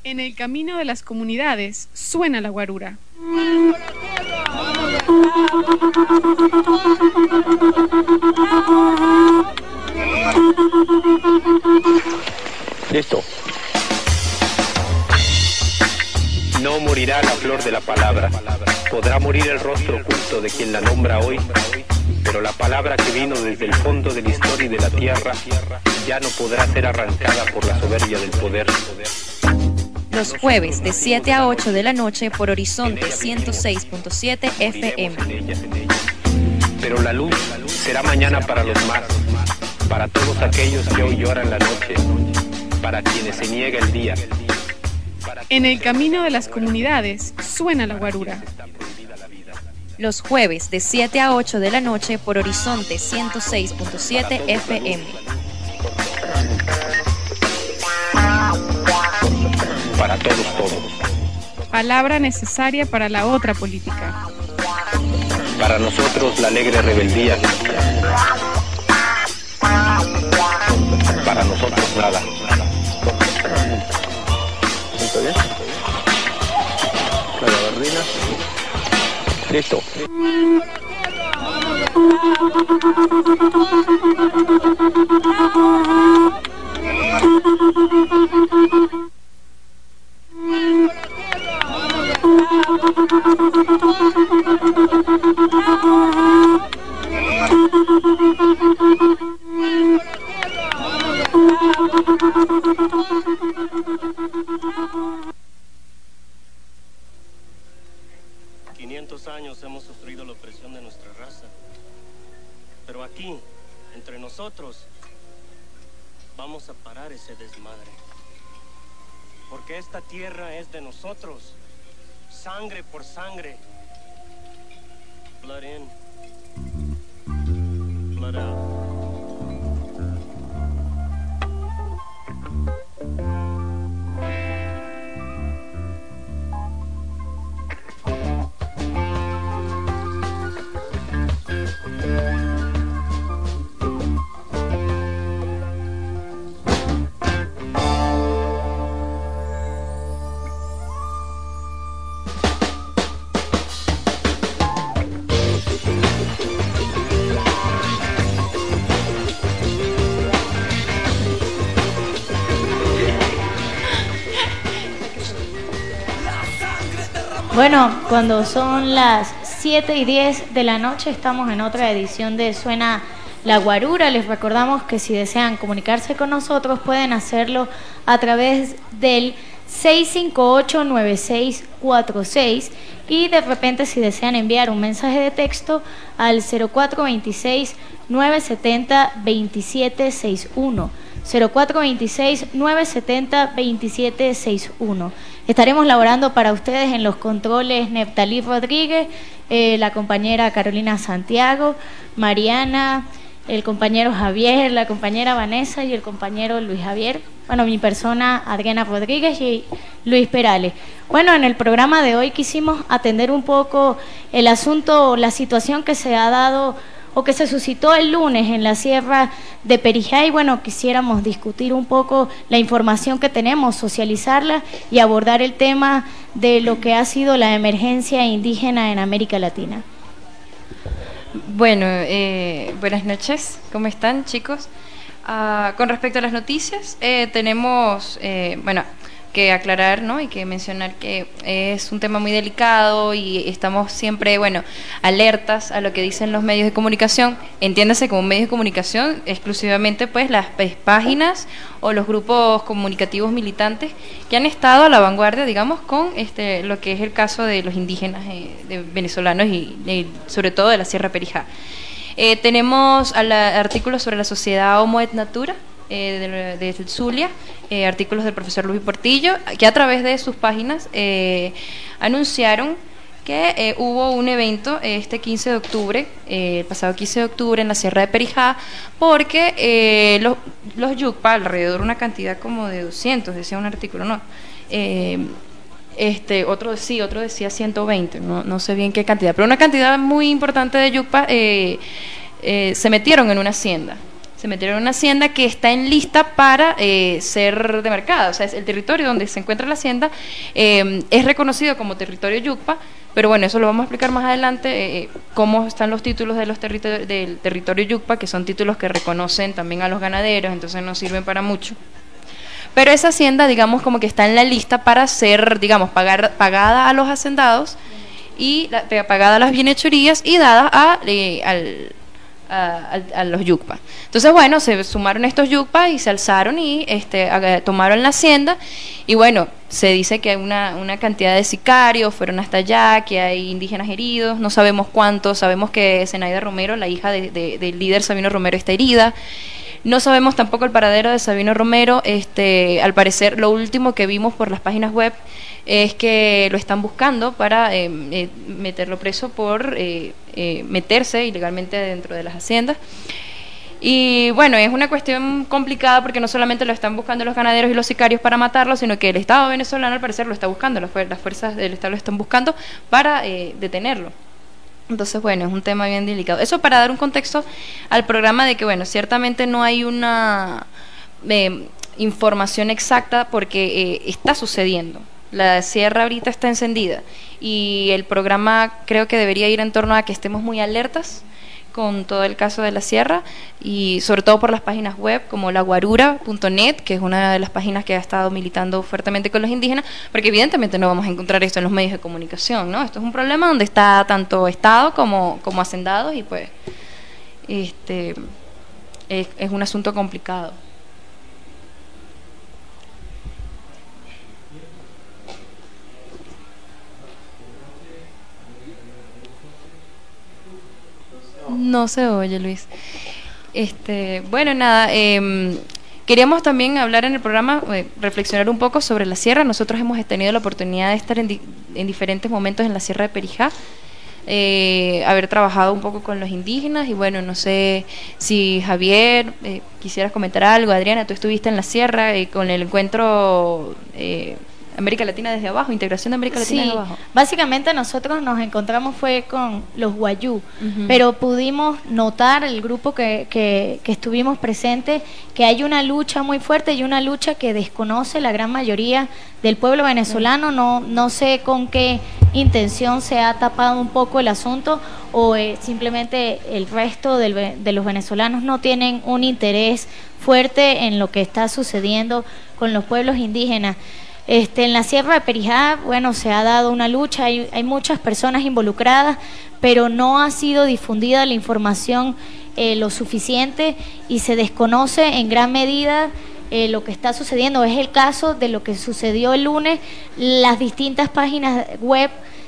En el camino de las comunidades suena la guarura. Listo. No morirá la flor de la palabra. Podrá morir el rostro oculto de quien la nombra hoy, pero la palabra que vino desde el fondo de la historia y de la tierra ya no podrá ser arrancada por la soberbia del poder. Los jueves de 7 a 8 de la noche por Horizonte 106.7 FM. Pero la luz será mañana para los más, para todos aquellos que hoy lloran la noche, para quienes se niega el día. En el camino de las comunidades suena la guarura. Los jueves de 7 a 8 de la noche por Horizonte 106.7 FM. Para todos. Palabra necesaria para la otra política. Para nosotros la alegre rebeldía. Para nosotros nada. ¿Está bien? La gabardina. Listo. Años hemos sufrido la opresión de nuestra raza, pero aquí, entre nosotros, vamos a parar ese desmadre, porque esta tierra es de nosotros, sangre por sangre, blood in, blood out. Bueno, cuando son las 7:10 de la noche estamos en otra edición de Suena la Guarura. Les recordamos que si desean comunicarse con nosotros pueden hacerlo a través del 658-9646 y de repente si desean enviar un mensaje de texto al 0426-970-2761. 0426-970-2761. Estaremos laborando para ustedes en los controles Neftalí Rodríguez, la compañera Carolina Santiago, Mariana, el compañero Javier, la compañera Vanessa y el compañero Luis Javier. Bueno, mi persona Adriana Rodríguez y Luis Perales. Bueno, en el programa de hoy quisimos atender un poco el asunto, la situación que se ha dado o que se suscitó el lunes en la Sierra de Perijá y bueno, quisiéramos discutir un poco la información que tenemos, socializarla y abordar el tema de lo que ha sido la emergencia indígena en América Latina. Bueno, buenas noches, ¿cómo están, chicos? Con respecto a las noticias, tenemos, que aclarar, ¿no? Y que mencionar que es un tema muy delicado y estamos siempre, alertas a lo que dicen los medios de comunicación. Entiéndase como medios de comunicación exclusivamente pues las páginas o los grupos comunicativos militantes que han estado a la vanguardia, digamos, con lo que es el caso de los indígenas de venezolanos y sobre todo de la Sierra Perijá. Tenemos artículos sobre la sociedad Homo et Natura, de Zulia, artículos del profesor Luis Portillo, que a través de sus páginas anunciaron que hubo un evento este 15 de octubre, el pasado 15 de octubre en la Sierra de Perijá, porque los yucpa, alrededor de una cantidad como de 200, decía un artículo, ¿no? Otro decía 120, no sé bien qué cantidad, pero una cantidad muy importante de yucpa se metieron en una hacienda. se metieron en una hacienda que está en lista para ser demarcada. O sea, el territorio donde se encuentra la hacienda es reconocido como territorio yucpa, pero bueno, eso lo vamos a explicar más adelante, cómo están los títulos de del territorio yucpa, que son títulos que reconocen también a los ganaderos, entonces no sirven para mucho. Pero esa hacienda, digamos, como que está en la lista para ser, digamos, pagada a los hacendados y pagada a las bienhechorías y dada a los yucpa. Entonces, bueno, se sumaron estos yucpa y se alzaron y tomaron la hacienda. Y bueno, se dice que hay una cantidad de sicarios, fueron hasta allá, que hay indígenas heridos, no sabemos cuántos. Sabemos que Zenaida Romero, la hija del líder Sabino Romero, está herida. No sabemos tampoco el paradero de Sabino Romero. Al parecer, lo último que vimos por las páginas web es que lo están buscando para meterlo preso por meterse ilegalmente dentro de las haciendas. Y bueno, es una cuestión complicada porque no solamente lo están buscando los ganaderos y los sicarios para matarlo, sino que el Estado venezolano al parecer lo está buscando, las fuerzas del Estado lo están buscando para detenerlo. Entonces, bueno, es un tema bien delicado. Eso para dar un contexto al programa de que, bueno, ciertamente no hay una información exacta porque está sucediendo. La sierra ahorita está encendida y el programa creo que debería ir en torno a que estemos muy alertas con todo el caso de la sierra y sobre todo por las páginas web como laguarura.net, que es una de las páginas que ha estado militando fuertemente con los indígenas, porque evidentemente no vamos a encontrar esto en los medios de comunicación, ¿no? Esto es un problema donde está tanto Estado como hacendados y pues es un asunto complicado. No se oye, Luis. Bueno, nada, queríamos también hablar en el programa, reflexionar un poco sobre la sierra. Nosotros hemos tenido la oportunidad de estar en diferentes momentos en la sierra de Perijá, haber trabajado un poco con los indígenas y bueno, no sé si Javier quisieras comentar algo. Adriana, tú estuviste en la sierra con el encuentro América Latina desde abajo, integración de América Latina desde abajo. Básicamente nosotros nos encontramos fue con los guayú, pero pudimos notar, el grupo que estuvimos presentes, que hay una lucha muy fuerte y una lucha que desconoce la gran mayoría del pueblo venezolano. No sé con qué intención se ha tapado un poco el asunto o simplemente el resto de los venezolanos no tienen un interés fuerte en lo que está sucediendo con los pueblos indígenas. En la sierra de Perijá, bueno, se ha dado una lucha, hay muchas personas involucradas, pero no ha sido difundida la información lo suficiente y se desconoce en gran medida lo que está sucediendo. Es el caso de lo que sucedió el lunes. Las distintas páginas web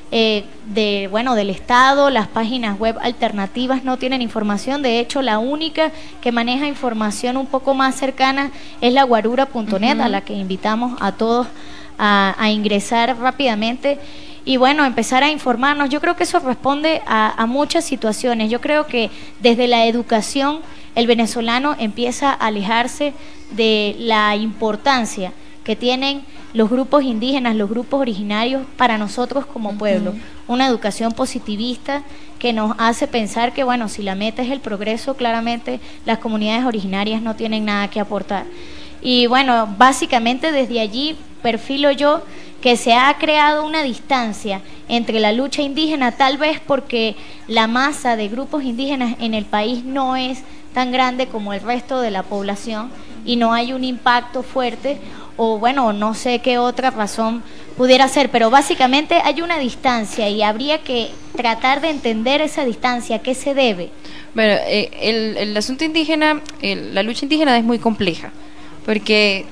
del Estado, las páginas web alternativas no tienen información. De hecho, la única que maneja información un poco más cercana es laguarura.net, a la que invitamos a todos a ingresar rápidamente y bueno, empezar a informarnos. Yo creo que eso responde a muchas situaciones. Yo creo que desde la educación el venezolano empieza a alejarse de la importancia que tienen los grupos indígenas, los grupos originarios para nosotros como pueblo. Una educación positivista que nos hace pensar que, bueno, si la meta es el progreso, claramente las comunidades originarias no tienen nada que aportar. Y bueno, básicamente desde allí perfilo yo que se ha creado una distancia entre la lucha indígena, tal vez porque la masa de grupos indígenas en el país no es tan grande como el resto de la población y no hay un impacto fuerte, o bueno, no sé qué otra razón pudiera ser, pero básicamente hay una distancia y habría que tratar de entender esa distancia, ¿a qué se debe? Bueno, el asunto indígena, la lucha indígena es muy compleja, porque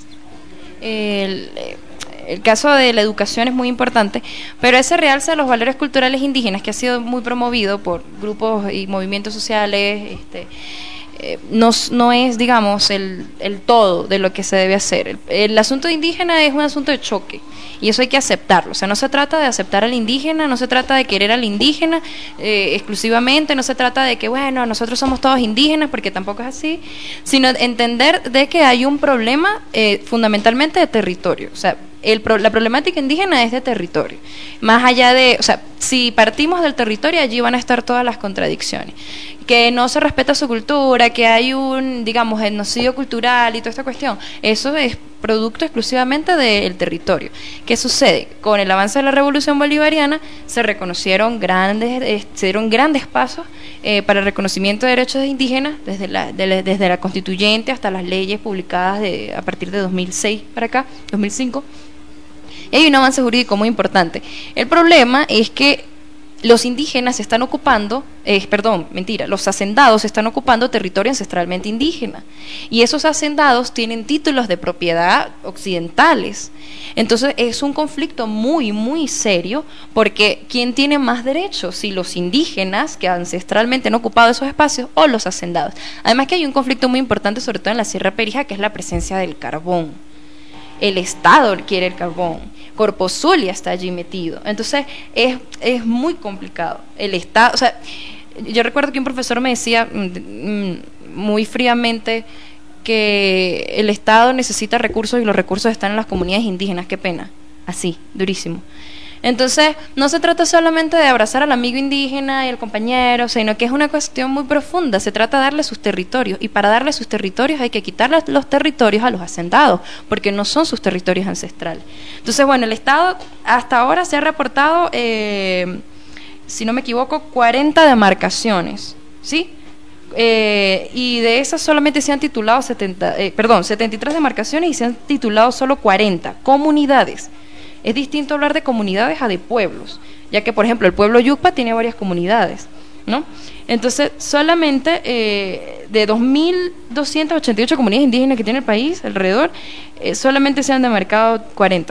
el caso de la educación es muy importante, pero ese realce de los valores culturales indígenas, que ha sido muy promovido por grupos y movimientos sociales, no es, digamos, el todo de lo que se debe hacer. El asunto indígena es un asunto de choque y eso hay que aceptarlo. O sea, no se trata de aceptar al indígena, no se trata de querer al indígena exclusivamente, no se trata de que, bueno, nosotros somos todos indígenas, porque tampoco es así, sino entender de que hay un problema fundamentalmente de territorio. O sea, la problemática indígena es de territorio. Más allá de, o sea, si partimos del territorio, allí van a estar todas las contradicciones. Que no se respeta su cultura, que hay un, digamos, genocidio cultural y toda esta cuestión. Eso es producto exclusivamente del territorio. ¿Qué sucede? Con el avance de la Revolución Bolivariana se reconocieron se dieron grandes pasos para el reconocimiento de derechos indígenas, desde la constituyente hasta las leyes publicadas a partir de 2006 para acá, 2005. Y hay un avance jurídico muy importante. El problema es que los indígenas están ocupando, los hacendados están ocupando territorio ancestralmente indígena. Y esos hacendados tienen títulos de propiedad occidentales. Entonces es un conflicto muy, muy serio, porque ¿quién tiene más derechos? Si los indígenas que ancestralmente han ocupado esos espacios o los hacendados. Además que hay un conflicto muy importante, sobre todo en la Sierra Perijá, que es la presencia del carbón. El Estado quiere el carbón. Corpo Zulia está allí metido. Entonces es muy complicado. El Estado, o sea, yo recuerdo que un profesor me decía muy fríamente que el Estado necesita recursos y los recursos están en las comunidades indígenas. Qué pena. Así, durísimo. Entonces, no se trata solamente de abrazar al amigo indígena y al compañero, sino que es una cuestión muy profunda. Se trata de darle sus territorios, y para darle sus territorios hay que quitarle los territorios a los hacendados, porque no son sus territorios ancestrales. Entonces, bueno, el Estado hasta ahora se ha reportado, si no me equivoco, 40 demarcaciones, ¿sí? Y de esas solamente se han titulado 73 demarcaciones, y se han titulado solo 40 comunidades. Es distinto hablar de comunidades a de pueblos, ya que, por ejemplo, el pueblo Yucpa tiene varias comunidades, ¿no? Entonces, solamente de 2.288 comunidades indígenas que tiene el país alrededor, solamente se han demarcado 40.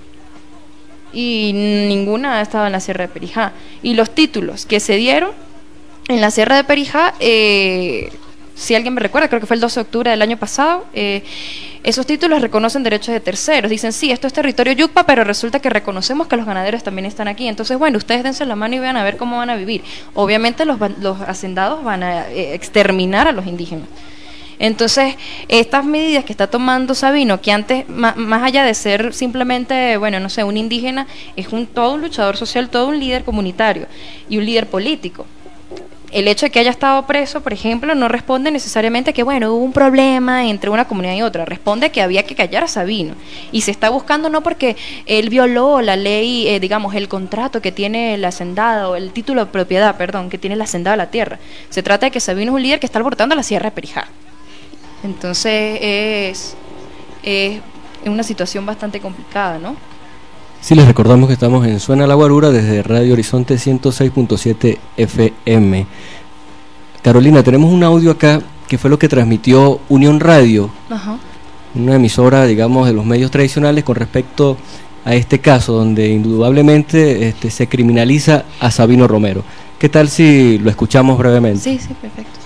Y ninguna ha estado en la Sierra de Perijá. Y los títulos que se dieron en la Sierra de Perijá, si alguien me recuerda, creo que fue el 12 de octubre del año pasado, esos títulos reconocen derechos de terceros. Dicen, sí, esto es territorio Yucpa, pero resulta que reconocemos que los ganaderos también están aquí. Entonces, bueno, ustedes dense la mano y vean a ver cómo van a vivir. Obviamente los hacendados van a exterminar a los indígenas. Entonces, estas medidas que está tomando Sabino, que antes, más allá de ser simplemente, bueno, no sé, un indígena, es todo un luchador social, todo un líder comunitario y un líder político. El hecho de que haya estado preso, por ejemplo, no responde necesariamente a que, bueno, hubo un problema entre una comunidad y otra. Responde a que había que callar a Sabino. Y se está buscando no porque él violó la ley, digamos, el contrato que tiene el hacendado, el título de propiedad, perdón, que tiene el hacendado a la tierra. Se trata de que Sabino es un líder que está alborotando la Sierra de Perijá. Entonces es una situación bastante complicada, ¿no? Sí, les recordamos que estamos en Suena la Guarura desde Radio Horizonte 106.7 FM. Carolina, tenemos un audio acá que fue lo que transmitió Unión Radio, Ajá. Una emisora, digamos, de los medios tradicionales con respecto a este caso, donde indudablemente se criminaliza a Sabino Romero. ¿Qué tal si lo escuchamos brevemente? Sí, perfecto.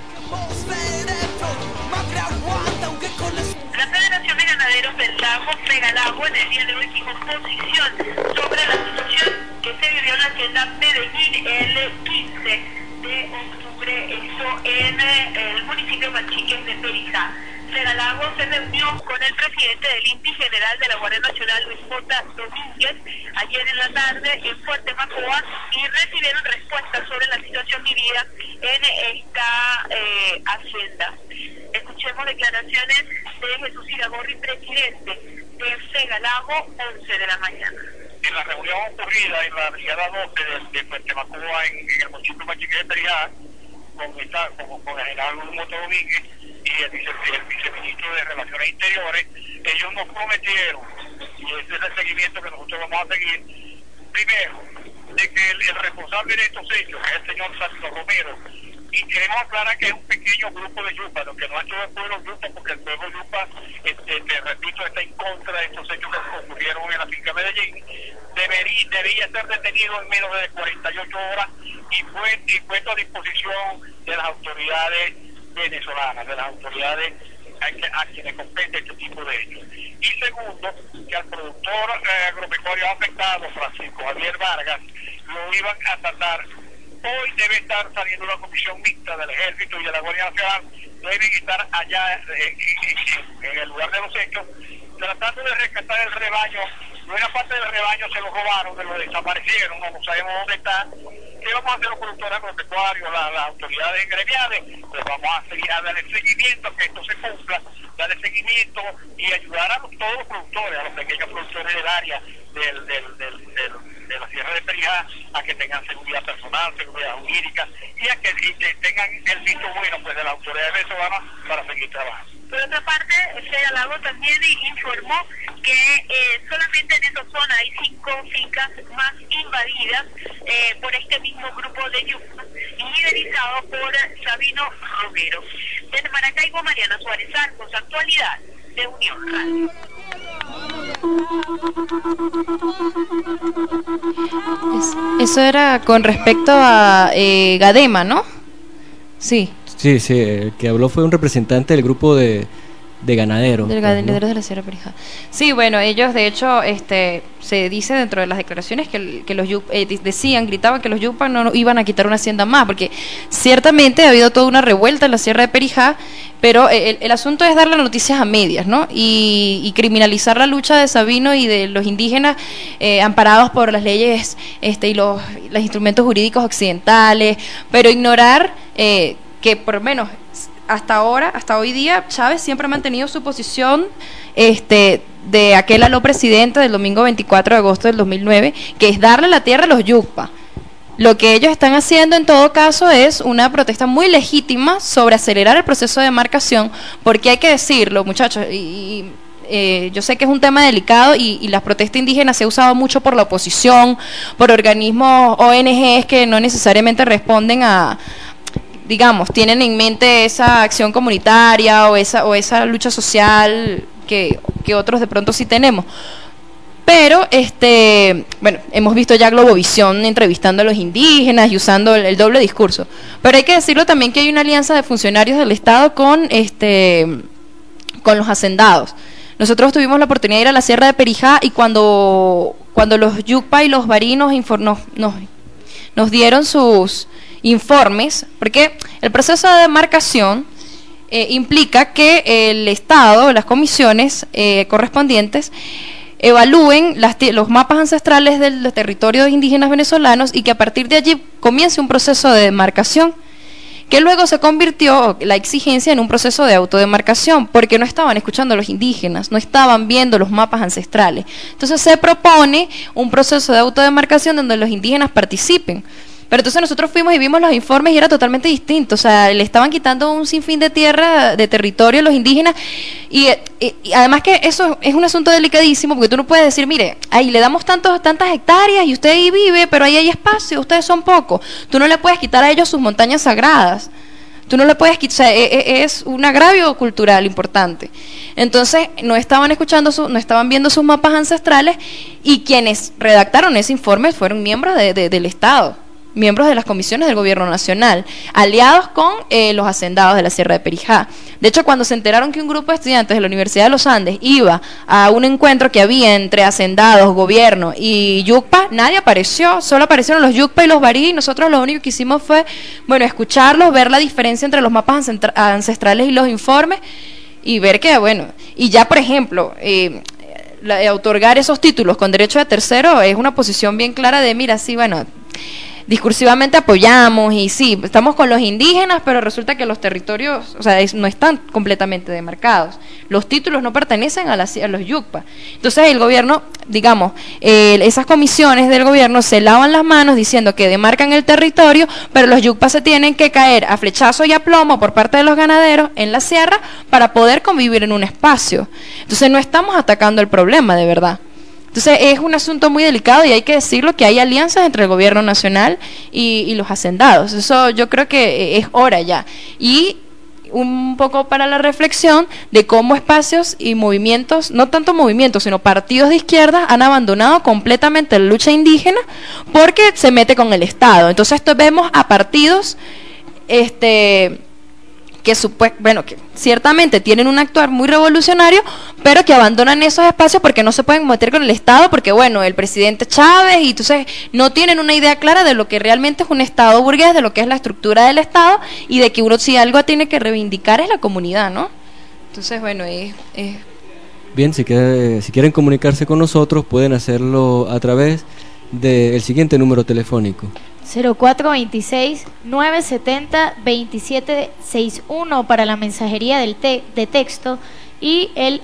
La Federación de Ganaderos del Lago, FEGALAGO, en el día de hoy fijó posición sobre la situación que se vivió en la hacienda Medellín el 15 de octubre, esto en el municipio Machiques de Perijá. FEGALAGO se reunió con el presidente del INPI general de la Guardia Nacional, Luis J. Domínguez, ayer en la tarde en Fuerte Macoa, y recibieron respuestas sobre la situación vivida en esta hacienda. Escuchemos declaraciones de Jesús Iragorri, presidente de FEGALAGO, 11 de la mañana. En la reunión ocurrida en la brigada 12 de Fuerte Macoa, en el municipio Machiques de Perijá, con el general Moto Domínguez y el viceministro de Relaciones Interiores, ellos nos prometieron, y ese es el seguimiento que nosotros vamos a seguir, primero, de que el responsable de estos hechos, que es el señor Sabino Romero, y queremos aclarar que es un pequeño grupo de Yucpa, lo que no ha hecho el pueblo Yucpa, porque el pueblo Yucpa, te repito, está en contra de estos hechos que ocurrieron en la finca Medellín. Debía ser detenido en menos de 48 horas y puesto a disposición de las autoridades venezolanas, de las autoridades a quienes compete este tipo de hechos. Y segundo, que al productor agropecuario afectado, Francisco Javier Vargas, lo iban a tratar. Hoy debe estar saliendo una comisión mixta del Ejército y de la Guardia Nacional, deben estar allá en el lugar de los hechos, tratando de rescatar el rebaño. Buena parte del rebaño se lo robaron, de lo desaparecido. desaparecieron, no sabemos dónde están. ¿Qué vamos a hacer los productores agropecuarios, las autoridades gremiales? Pues vamos a seguir a darle seguimiento, que esto se cumpla, darle seguimiento y ayudar a todos los productores, a los pequeños productores del área de la Sierra de Perijá, a que tengan seguridad personal, seguridad jurídica y a que tengan el visto bueno pues de la autoridad venezolana para seguir trabajando. Por otra parte, Fede Lago también informó que solamente en esa zona hay 5 fincas más invadidas por este mismo grupo de yuctas y liderizado por Sabino Romero. Desde Maracaibo, Mariana Suárez Arcos, actualidad de Unión Radio. Eso era con respecto a Gadema, ¿no? Sí. Sí, el que habló fue un representante del grupo de ganaderos. De ganaderos de la Sierra Perijá. Sí, bueno, ellos de hecho se dice dentro de las declaraciones que los gritaban que los yupas no iban a quitar una hacienda más, porque ciertamente ha habido toda una revuelta en la Sierra de Perijá, pero el asunto es dar las noticias a medias, ¿no? Y criminalizar la lucha de Sabino y de los indígenas amparados por las leyes y los instrumentos jurídicos occidentales, pero ignorar que por lo menos hasta hoy día, Chávez siempre ha mantenido su posición de aquel aló presidente del domingo 24 de agosto del 2009, que es darle la tierra a los yucpa. Lo que ellos están haciendo en todo caso es una protesta muy legítima sobre acelerar el proceso de demarcación, porque hay que decirlo, muchachos, yo sé que es un tema delicado y la protesta indígena se ha usado mucho por la oposición, por organismos ONGs que no necesariamente responden digamos, tienen en mente esa acción comunitaria o esa lucha social que otros de pronto sí tenemos. Pero, bueno, hemos visto ya Globovisión entrevistando a los indígenas y usando el doble discurso. Pero hay que decirlo también que hay una alianza de funcionarios del Estado con los hacendados. Nosotros tuvimos la oportunidad de ir a la Sierra de Perijá y cuando los yucpa y los barinos nos dieron sus informes, porque el proceso de demarcación implica que el Estado, las comisiones correspondientes, evalúen los mapas ancestrales del territorio de indígenas venezolanos y que a partir de allí comience un proceso de demarcación, que luego se convirtió la exigencia en un proceso de autodemarcación, porque no estaban escuchando a los indígenas, no estaban viendo los mapas ancestrales. Entonces se propone un proceso de autodemarcación donde los indígenas participen. Pero entonces nosotros fuimos y vimos los informes y era totalmente distinto, o sea, le estaban quitando un sinfín de tierra, de territorio a los indígenas y además que eso es un asunto delicadísimo porque tú no puedes decir, mire, ahí le damos tantas hectáreas y usted ahí vive, pero ahí hay espacio, ustedes son pocos, tú no le puedes quitar a ellos sus montañas sagradas, tú no le puedes quitar, o sea, es un agravio cultural importante. Entonces no estaban escuchando, no estaban viendo sus mapas ancestrales y quienes redactaron ese informe fueron miembros del Estado, miembros de las comisiones del gobierno nacional, aliados con los hacendados de la Sierra de Perijá. De hecho, cuando se enteraron que un grupo de estudiantes de la Universidad de los Andes iba a un encuentro que había entre hacendados, gobierno y yucpa, nadie apareció, solo aparecieron los yucpa y los barí, y nosotros lo único que hicimos fue, bueno, escucharlos, ver la diferencia entre los mapas ancestrales y los informes, y ver que, bueno, y ya por ejemplo, otorgar esos títulos con derecho de tercero es una posición bien clara de, mira, sí, bueno, discursivamente apoyamos y sí, estamos con los indígenas, pero resulta que los territorios, o sea, no están completamente demarcados. Los títulos no pertenecen a los yucpa. Entonces el gobierno, digamos, esas comisiones del gobierno se lavan las manos diciendo que demarcan el territorio, pero los yucpa se tienen que caer a flechazo y a plomo por parte de los ganaderos en la sierra para poder convivir en un espacio. Entonces no estamos atacando el problema de verdad. Entonces es un asunto muy delicado y hay que decirlo que hay alianzas entre el gobierno nacional y los hacendados. Eso yo creo que es hora ya. Y un poco para la reflexión de cómo espacios y movimientos, no tanto movimientos, sino partidos de izquierda han abandonado completamente la lucha indígena porque se mete con el Estado. Entonces vemos a partidos que ciertamente tienen un actuar muy revolucionario, pero que abandonan esos espacios porque no se pueden meter con el Estado, porque bueno, el presidente Chávez, y entonces no tienen una idea clara de lo que realmente es un Estado burgués, de lo que es la estructura del Estado, y de que uno si algo tiene que reivindicar es la comunidad, ¿no? Entonces, bueno, Bien, si quieren comunicarse con nosotros, pueden hacerlo a través del siguiente número telefónico. 0426-970-2761 para la mensajería de texto y el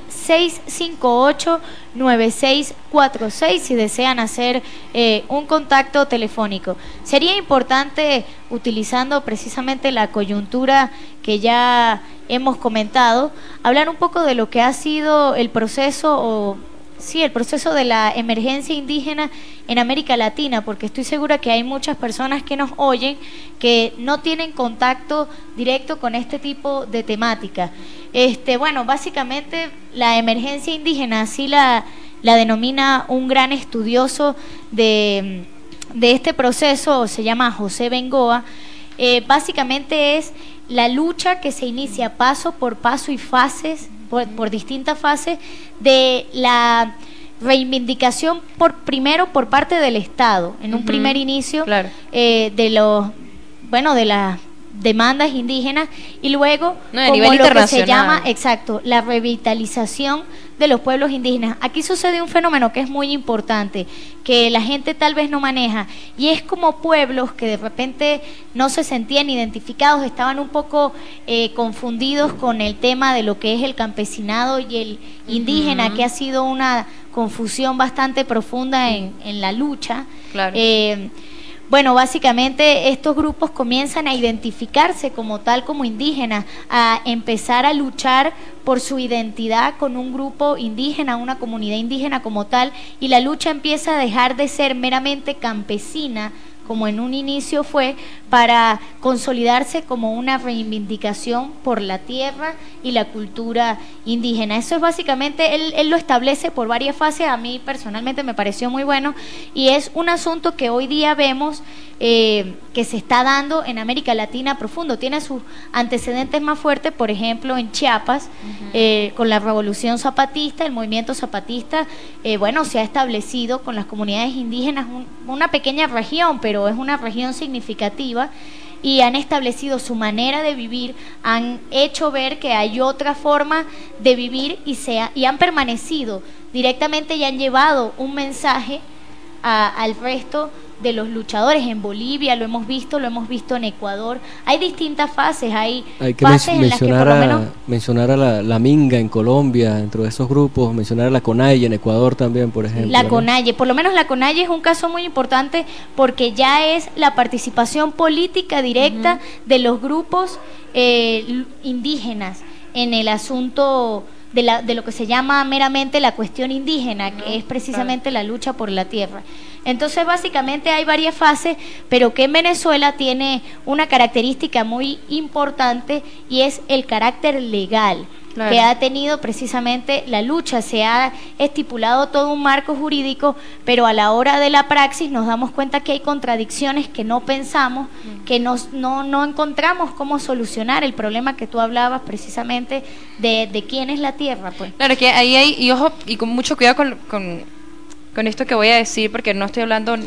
658-9646 si desean hacer un contacto telefónico. Sería importante, utilizando precisamente la coyuntura que ya hemos comentado, hablar un poco de lo que ha sido el proceso el proceso de la emergencia indígena en América Latina, porque estoy segura que hay muchas personas que nos oyen que no tienen contacto directo con este tipo de temática. Bueno, básicamente la emergencia indígena, así la denomina un gran estudioso de este proceso, se llama José Bengoa. Básicamente es la lucha que se inicia paso por paso y fases, por distintas fases de la reivindicación primero por parte del Estado, en un primer inicio, claro, de las demandas indígenas, y luego como lo que se llama, exacto, la revitalización de los pueblos indígenas. Aquí sucede un fenómeno que es muy importante, que la gente tal vez no maneja, y es como pueblos que de repente no se sentían identificados, estaban un poco confundidos con el tema de lo que es el campesinado y el indígena, que ha sido una confusión bastante profunda en la lucha. Claro. Bueno, básicamente estos grupos comienzan a identificarse como tal, como indígenas, a empezar a luchar por su identidad con un grupo indígena, una comunidad indígena como tal, y la lucha empieza a dejar de ser meramente campesina, como en un inicio fue, para consolidarse como una reivindicación por la tierra y la cultura indígena. Eso es básicamente, él lo establece por varias fases. A mí personalmente me pareció muy bueno, y es un asunto que hoy día vemos que se está dando en América Latina profundo. Tiene sus antecedentes más fuertes, por ejemplo, en Chiapas, con la Revolución Zapatista, el movimiento zapatista, se ha establecido con las comunidades indígenas una pequeña región, pero es una región significativa, y han establecido su manera de vivir, han hecho ver que hay otra forma de vivir y han permanecido directamente y han llevado un mensaje al resto de los luchadores. En Bolivia lo hemos visto en Ecuador. Hay distintas fases, hay que fases en las que por lo menos mencionar a la Minga en Colombia, dentro de esos grupos, mencionar a la CONAIE en Ecuador también, por ejemplo. La CONAIE, por lo menos la CONAIE es un caso muy importante porque ya es la participación política directa de los grupos indígenas en el asunto de lo que se llama meramente la cuestión indígena, que es precisamente la lucha por la tierra. Entonces, básicamente hay varias fases, pero que en Venezuela tiene una característica muy importante, y es el carácter legal que ha tenido precisamente la lucha. Se ha estipulado todo un marco jurídico, pero a la hora de la praxis nos damos cuenta que hay contradicciones que no pensamos, que no encontramos cómo solucionar el problema que tú hablabas precisamente de quién es la tierra, pues. Claro, que ahí hay, y ojo, y con mucho cuidado con esto que voy a decir, porque no estoy hablando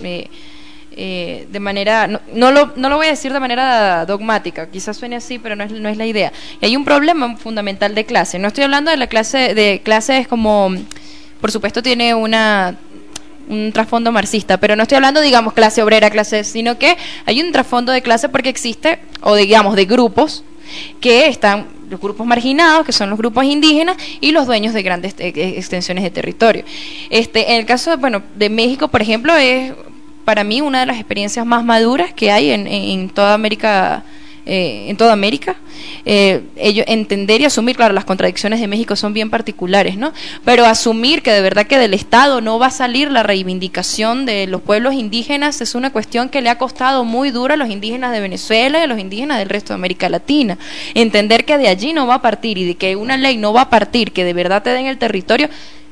de manera, no lo voy a decir de manera dogmática, quizás suene así, pero no es la idea. Y hay un problema fundamental de clase. No estoy hablando de clases como, por supuesto tiene un trasfondo marxista, pero no estoy hablando, digamos, clase obrera, sino que hay un trasfondo de clase porque existe, o digamos, de grupos que están, los grupos marginados, que son los grupos indígenas, y los dueños de grandes extensiones de territorio. En el caso de México, por ejemplo, es para mí una de las experiencias más maduras que hay en toda América. Ellos entender y asumir, claro, las contradicciones de México son bien particulares, ¿no? Pero asumir que de verdad que del Estado no va a salir la reivindicación de los pueblos indígenas es una cuestión que le ha costado muy duro a los indígenas de Venezuela y a los indígenas del resto de América Latina. Entender que de allí no va a partir, y de que una ley no va a partir, que de verdad te den el territorio,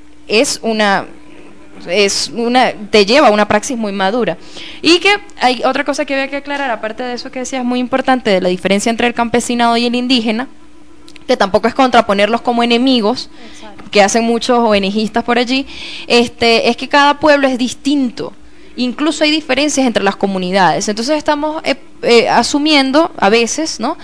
te lleva a una praxis muy madura. Y que hay otra cosa que había que aclarar, aparte de eso que decías, muy importante, de la diferencia entre el campesinado y el indígena, que tampoco es contraponerlos como enemigos. Exacto. Que hacen muchos ONGistas por allí, es que cada pueblo es distinto, incluso hay diferencias entre las comunidades. Entonces estamos asumiendo a veces, ¿no?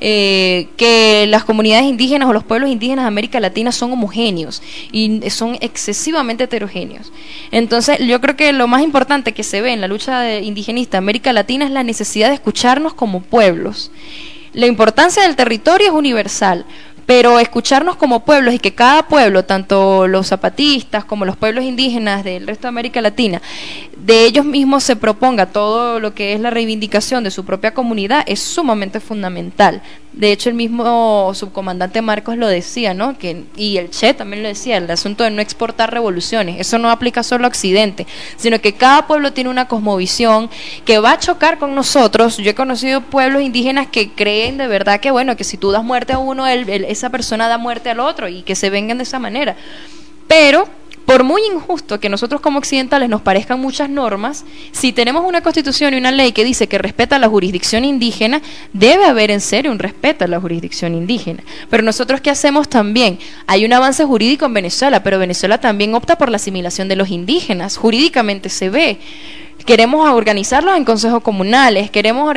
Que las comunidades indígenas o los pueblos indígenas de América Latina son homogéneos y son excesivamente heterogéneos. Entonces yo creo que lo más importante que se ve en la lucha indigenista de América Latina es la necesidad de escucharnos como pueblos. La importancia del territorio es universal, pero escucharnos como pueblos y que cada pueblo, tanto los zapatistas como los pueblos indígenas del resto de América Latina, de ellos mismos se proponga todo lo que es la reivindicación de su propia comunidad, es sumamente fundamental. De hecho, el mismo subcomandante Marcos lo decía, ¿no? Y el Che también lo decía, el asunto de no exportar revoluciones. Eso no aplica solo a Occidente, sino que cada pueblo tiene una cosmovisión que va a chocar con nosotros. Yo he conocido pueblos indígenas que creen de verdad que, bueno, que si tú das muerte a uno, esa persona da muerte al otro y que se vengan de esa manera. Pero por muy injusto que nosotros como occidentales nos parezcan muchas normas, si tenemos una constitución y una ley que dice que respeta la jurisdicción indígena, debe haber en serio un respeto a la jurisdicción indígena. Pero nosotros, ¿qué hacemos también? Hay un avance jurídico en Venezuela, pero Venezuela también opta por la asimilación de los indígenas. Jurídicamente se ve. Queremos organizarlos en consejos comunales, queremos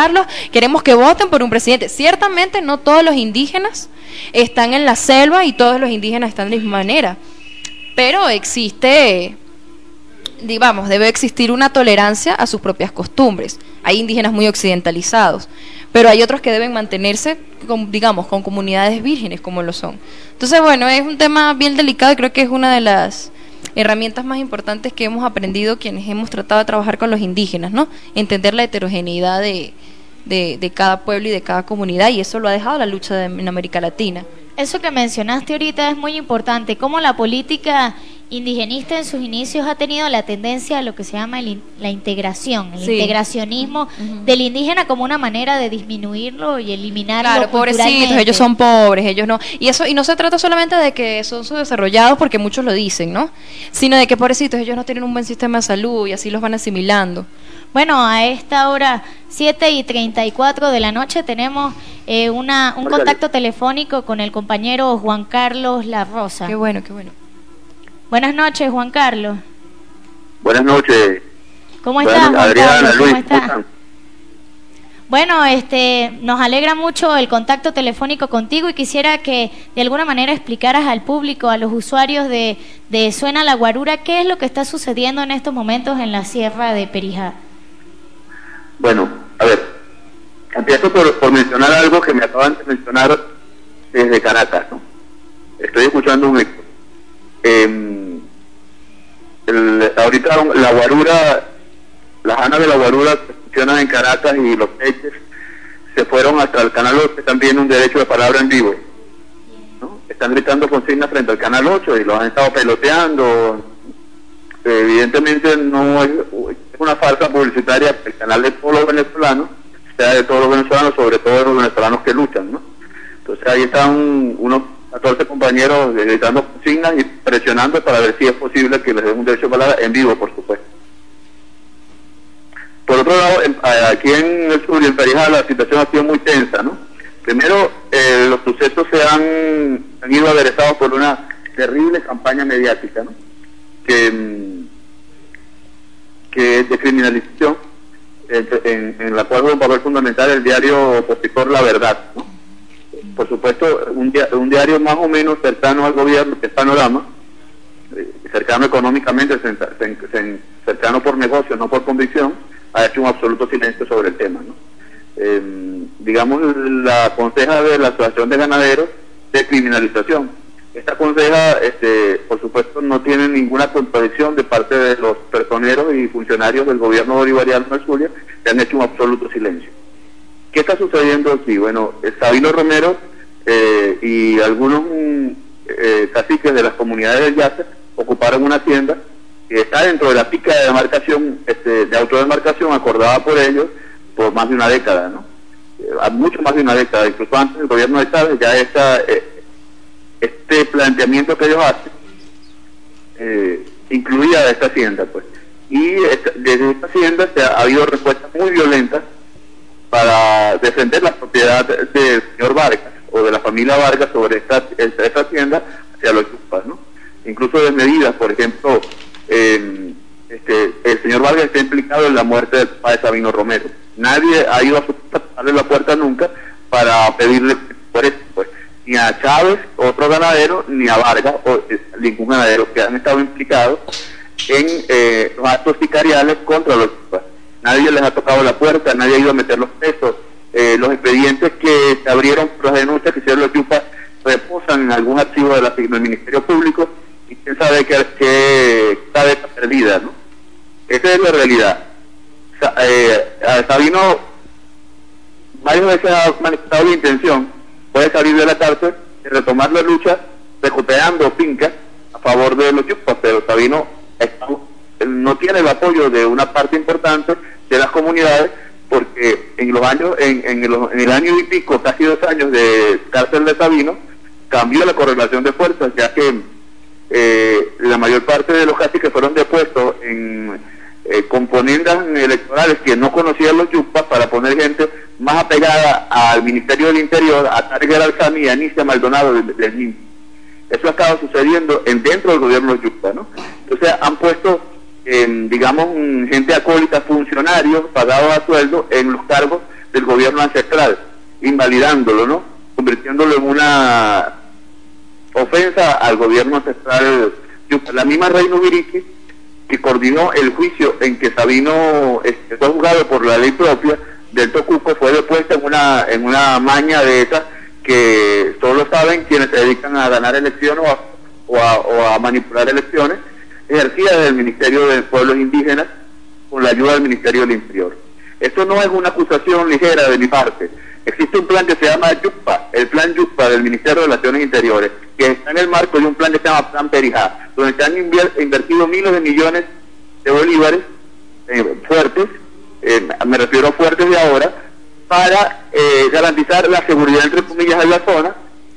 que voten por un presidente. Ciertamente no todos los indígenas están en la selva y todos los indígenas están de la misma manera. Pero existe, digamos, debe existir una tolerancia a sus propias costumbres. Hay indígenas muy occidentalizados, pero hay otros que deben mantenerse, digamos, con comunidades vírgenes como lo son. Entonces, bueno, es un tema bien delicado y creo que es una de las herramientas más importantes que hemos aprendido quienes hemos tratado de trabajar con los indígenas, ¿no? Entender la heterogeneidad de cada pueblo y de cada comunidad, y eso lo ha dejado la lucha en América Latina. Eso que mencionaste ahorita es muy importante, cómo la política indigenista en sus inicios ha tenido la tendencia a lo que se llama la integración, el integracionismo del indígena como una manera de disminuirlo y eliminarlo. Claro, pobrecitos, ellos son pobres, ellos no. Y no se trata solamente de que son subdesarrollados, porque muchos lo dicen, ¿no? Sino de que pobrecitos, ellos no tienen un buen sistema de salud y así los van asimilando. Bueno, a esta hora, 7:34 de la noche, tenemos un contacto telefónico con el compañero Juan Carlos La Rosa. Qué bueno, qué bueno. Buenas noches, Juan Carlos. Buenas noches. ¿Cómo estás, Juan Adriana, Carlos? Luis, ¿Cómo estás? Bueno, nos alegra mucho el contacto telefónico contigo y quisiera que de alguna manera explicaras al público, a los usuarios de Suena la Guarura, qué es lo que está sucediendo en estos momentos en la Sierra de Perijá. Bueno, a ver, empiezo por mencionar algo que me acaban de mencionar desde Caracas, ¿no? Estoy escuchando un eco. Ahorita la guarura, las anas de la guarura que funcionan en Caracas y los peches se fueron hasta el Canal 8, también un derecho de palabra en vivo, ¿no? Están gritando consignas frente al Canal 8 y los han estado peloteando. Evidentemente no es una falsa publicitaria. El canal de todos los venezolanos, sea de todos los venezolanos, sobre todo de los venezolanos que luchan, ¿no? Entonces ahí están unos 14 compañeros gritando consignas y presionando para ver si es posible que les den un derecho de palabra en vivo, por supuesto. Por otro lado, aquí en el sur y en Perijá la situación ha sido muy tensa, ¿no? Primero, los sucesos se han ido aderezados por una terrible campaña mediática, ¿no? Que es de criminalización, en la cual juega un papel fundamental el diario opositor La Verdad, ¿no? Por supuesto, un diario más o menos cercano al gobierno, que es Panorama, cercano económicamente, cercano por negocio, no por convicción, ha hecho un absoluto silencio sobre el tema, ¿no? Digamos, la conseja de la Asociación de Ganaderos de criminalización. Esta conseja, por supuesto, no tiene ninguna contradicción de parte de los personeros y funcionarios del gobierno bolivariano de Zulia, que han hecho un absoluto silencio. ¿Qué está sucediendo aquí? Bueno, Sabino Romero y algunos caciques de las comunidades del Yace ocuparon una hacienda que está dentro de la pica de demarcación, de autodemarcación acordada por ellos por más de una década, ¿no? Mucho más de una década, incluso antes del gobierno de Chávez, ya este planteamiento que ellos hacen incluía esta hacienda, pues. Y desde esta hacienda ha habido respuestas muy violentas para defender la propiedad del señor Vargas o de la familia Vargas sobre esta hacienda hacia los yupas, ¿no? Incluso desmedidas, por ejemplo, el señor Vargas está implicado en la muerte del papá de Sabino Romero. Nadie ha ido a tocarle la puerta nunca para pedirle por eso, pues, ni a Chávez, otro ganadero, ni a Vargas, ningún ganadero, que han estado implicados en los actos sicariales contra los yupas. Nadie les ha tocado la puerta, nadie ha ido a meter los pesos. Los expedientes que se abrieron por las denuncias que hicieron los yupas reposan en algún archivo del Ministerio Público, y quién sabe qué está perdida, ¿no? Esa es la realidad. Sabino varias veces ha manifestado la intención, puede salir de la cárcel, de retomar la lucha, recuperando fincas a favor de los yupas, pero Sabino no tiene el apoyo de una parte importante de las comunidades, porque en el año y pico, casi 2 años de cárcel de Sabino, cambió la correlación de fuerzas, ya que la mayor parte de los caciques fueron depuestos en componendas electorales que no conocían los yupas, para poner gente más apegada al Ministerio del Interior, a Tarek El Alzami y a Anicia Maldonado del MIN. Eso ha estado sucediendo dentro del gobierno yupa, ¿no? Entonces han puesto, digamos, gente acólita, funcionarios pagados a sueldo en los cargos del gobierno ancestral, invalidándolo, ¿no? Convirtiéndolo en una ofensa al gobierno ancestral yupa. La misma Reina Ubiriqui, que coordinó el juicio en que Sabino fue juzgado por la ley propia del Tocuco, fue depuesta en una maña de esas que solo saben quienes se dedican a ganar elecciones o a manipular elecciones, ejercida desde el Ministerio de Pueblos Indígenas con la ayuda del Ministerio del Interior. Esto no es una acusación ligera de mi parte. Existe un plan que se llama YUPA, el plan YUPA del Ministerio de Relaciones Interiores, que está en el marco de un plan que se llama Plan Perijá, donde se han invertido miles de millones de bolívares fuertes, me refiero a fuertes de ahora, para garantizar la seguridad, entre comillas, de la zona,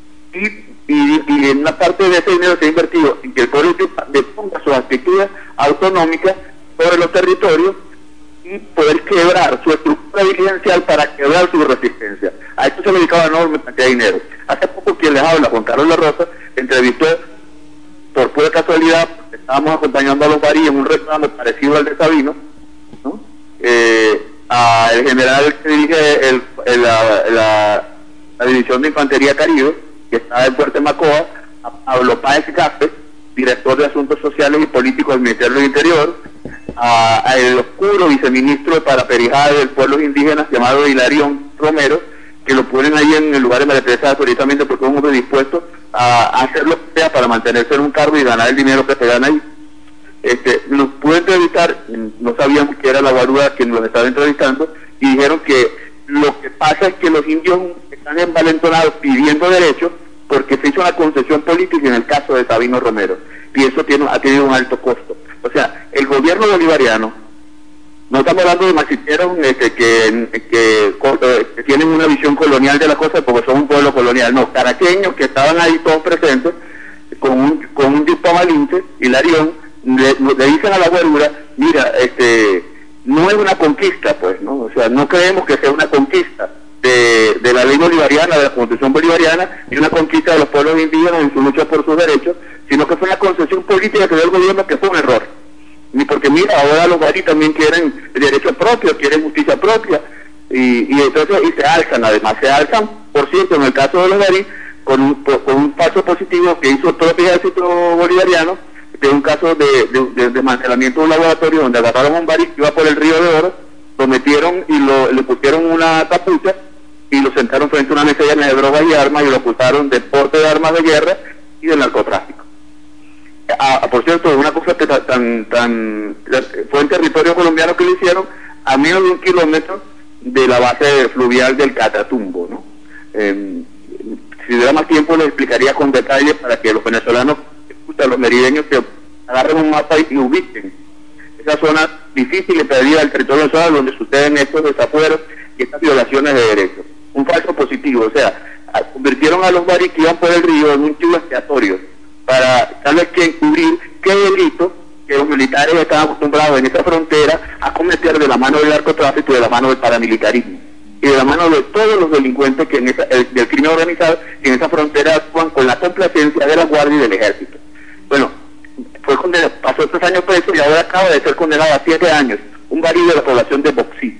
y en una parte de ese dinero se ha invertido en que el pueblo yupa deponga sus actitudes autonómicas sobre los territorios y poder quebrar su estructura dirigencial para quebrar su resistencia. A esto se le dedicaba enorme cantidad de dinero. Hace poco quien les habla, Juan Carlos La Rosa, entrevistó por pura casualidad, estábamos acompañando a los Barí en un reclamo parecido al de Sabino, ¿no? Al general que dirige la División de Infantería Caribe, que está en Fuerte Macoa, a Pablo Páez Gafe, director de Asuntos Sociales y Políticos del Ministerio del Interior, a el oscuro viceministro para Perijá del Pueblos Indígenas llamado Hilarión Romero, que lo ponen ahí en el lugar de María Teresa precisamente porque es un hombre dispuesto a hacer lo que sea para mantenerse en un cargo y ganar el dinero que se gana ahí. Nos pude entrevistar, no sabíamos que era la guarura quien nos estaba entrevistando, y dijeron que lo que pasa es que los indios están envalentonados pidiendo derechos porque se hizo una concesión política en el caso de Sabino Romero, y eso ha tenido un alto costo. O sea, el gobierno bolivariano, no estamos hablando de machicheros que tienen una visión colonial de las cosas porque son un pueblo colonial, no, caraqueños que estaban ahí todos presentes con un yupa malinche, Hilarión, le dicen a la guarura, mira, no es una conquista, pues, ¿no? O sea, no creemos que sea una conquista de la ley bolivariana, de la Constitución bolivariana, y una conquista de los pueblos indígenas en su lucha por sus derechos, sino que fue una concesión política que dio el gobierno, que fue un error. Y porque mira, ahora los Barí también quieren derecho propio, quieren justicia propia, y entonces se alzan, además se alzan, por cierto, en el caso de los Barí, con un paso positivo que hizo todo el ejército bolivariano, de un caso de desmantelamiento de un laboratorio donde agarraron a un Barí que iba por el Río de Oro, lo metieron y le pusieron una capucha y lo sentaron frente a una mesa llena de drogas y armas y lo acusaron de porte de armas de guerra y de narcotráfico. Por cierto, una cosa que fue en territorio colombiano que lo hicieron a menos de 1 kilómetro de la base fluvial del Catatumbo, ¿no? Si hubiera más tiempo les explicaría con detalle para que los venezolanos, los merideños, que agarren un mapa y ubiquen esa zona difícil y perdida del territorio venezolano donde suceden estos desafueros y estas violaciones de derechos. Un falso positivo, o sea, convirtieron a los Barí que iban por el río en un chivo expiatorio para tal vez que encubrir qué delito que los militares estaban acostumbrados en esa frontera a cometer de la mano del narcotráfico y de la mano del paramilitarismo y de la mano de todos los delincuentes que del crimen organizado que en esa frontera actúan con la complacencia de la Guardia y del Ejército. Bueno, fue condenado, pasó 3 años preso y ahora acaba de ser condenado a 7 años, un Barí de la población de Boxí. Los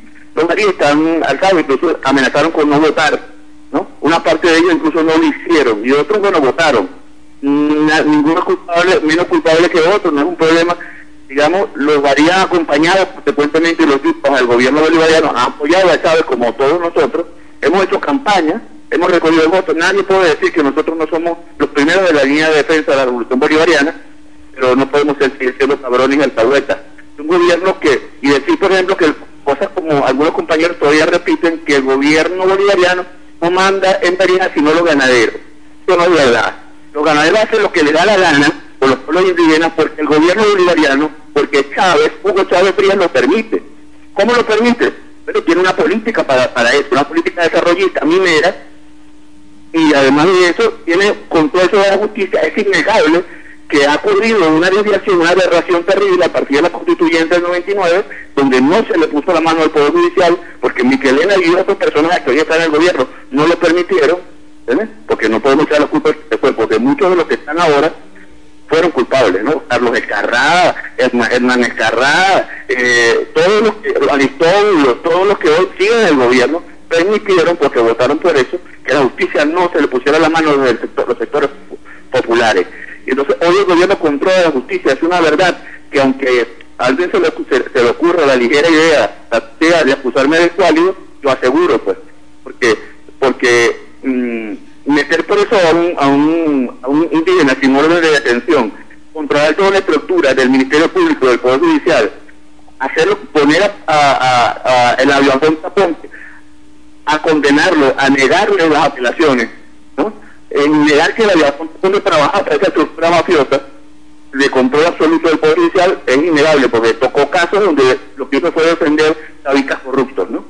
los Arias están alzados, incluso amenazaron con no votar, ¿no? Una parte de ellos incluso no lo hicieron, y otros, bueno, votaron. Ninguno es culpable, menos culpable que otro, no es un problema. Digamos, los varían acompañados, consecuentemente los grupos del gobierno bolivariano han apoyado a Chávez como todos nosotros, hemos hecho campaña, hemos recogido el voto. Nadie puede decir que nosotros no somos los primeros de la línea de defensa de la revolución bolivariana, pero no podemos seguir siendo cabrones y alcahuetas. Un gobierno que, y decir por ejemplo que cosas como algunos compañeros todavía repiten, que el gobierno bolivariano no manda en Tarija sino los ganaderos. Eso no es verdad. Los ganaderos hacen lo que les da la gana por los pueblos indígenas, porque el gobierno bolivariano, porque Chávez, Hugo Chávez Frías lo permite. ¿Cómo lo permite? Pero tiene una política para eso, una política desarrollista, minera, y además de eso tiene control sobre la justicia. Es innegable que ha ocurrido una desviación, una aberración terrible a partir de la constituyente del 99, donde no se le puso la mano al Poder Judicial, porque Miquelena y otras personas que hoy están en el gobierno no lo permitieron, ¿entiendes? Porque no podemos echar la culpa después, porque muchos de los que están ahora fueron culpables, ¿no? Carlos Escarrada, Hernán Escarrada, todos los que, Aristóbulo, todos los que hoy siguen en el gobierno, permitieron, porque votaron por eso, que la justicia no se le pusiera la mano desde los sectores populares. Y entonces hoy el gobierno controla la justicia. Es una verdad que aunque a alguien se le ocurra la ligera idea de acusarme de escuálido, yo aseguro, pues, porque meter preso a un indígena sin orden de detención, controlar toda la estructura del Ministerio Público, del Poder Judicial, hacerlo, poner el avión Ponte a condenarlo, a negarle las apelaciones, ¿no? En negar que la aviación Ponte trabaja para esa estructura mafiosa de control absoluto del Poder Judicial es innegable, porque tocó casos donde lo que hizo fue defender chavistas corruptos, ¿no?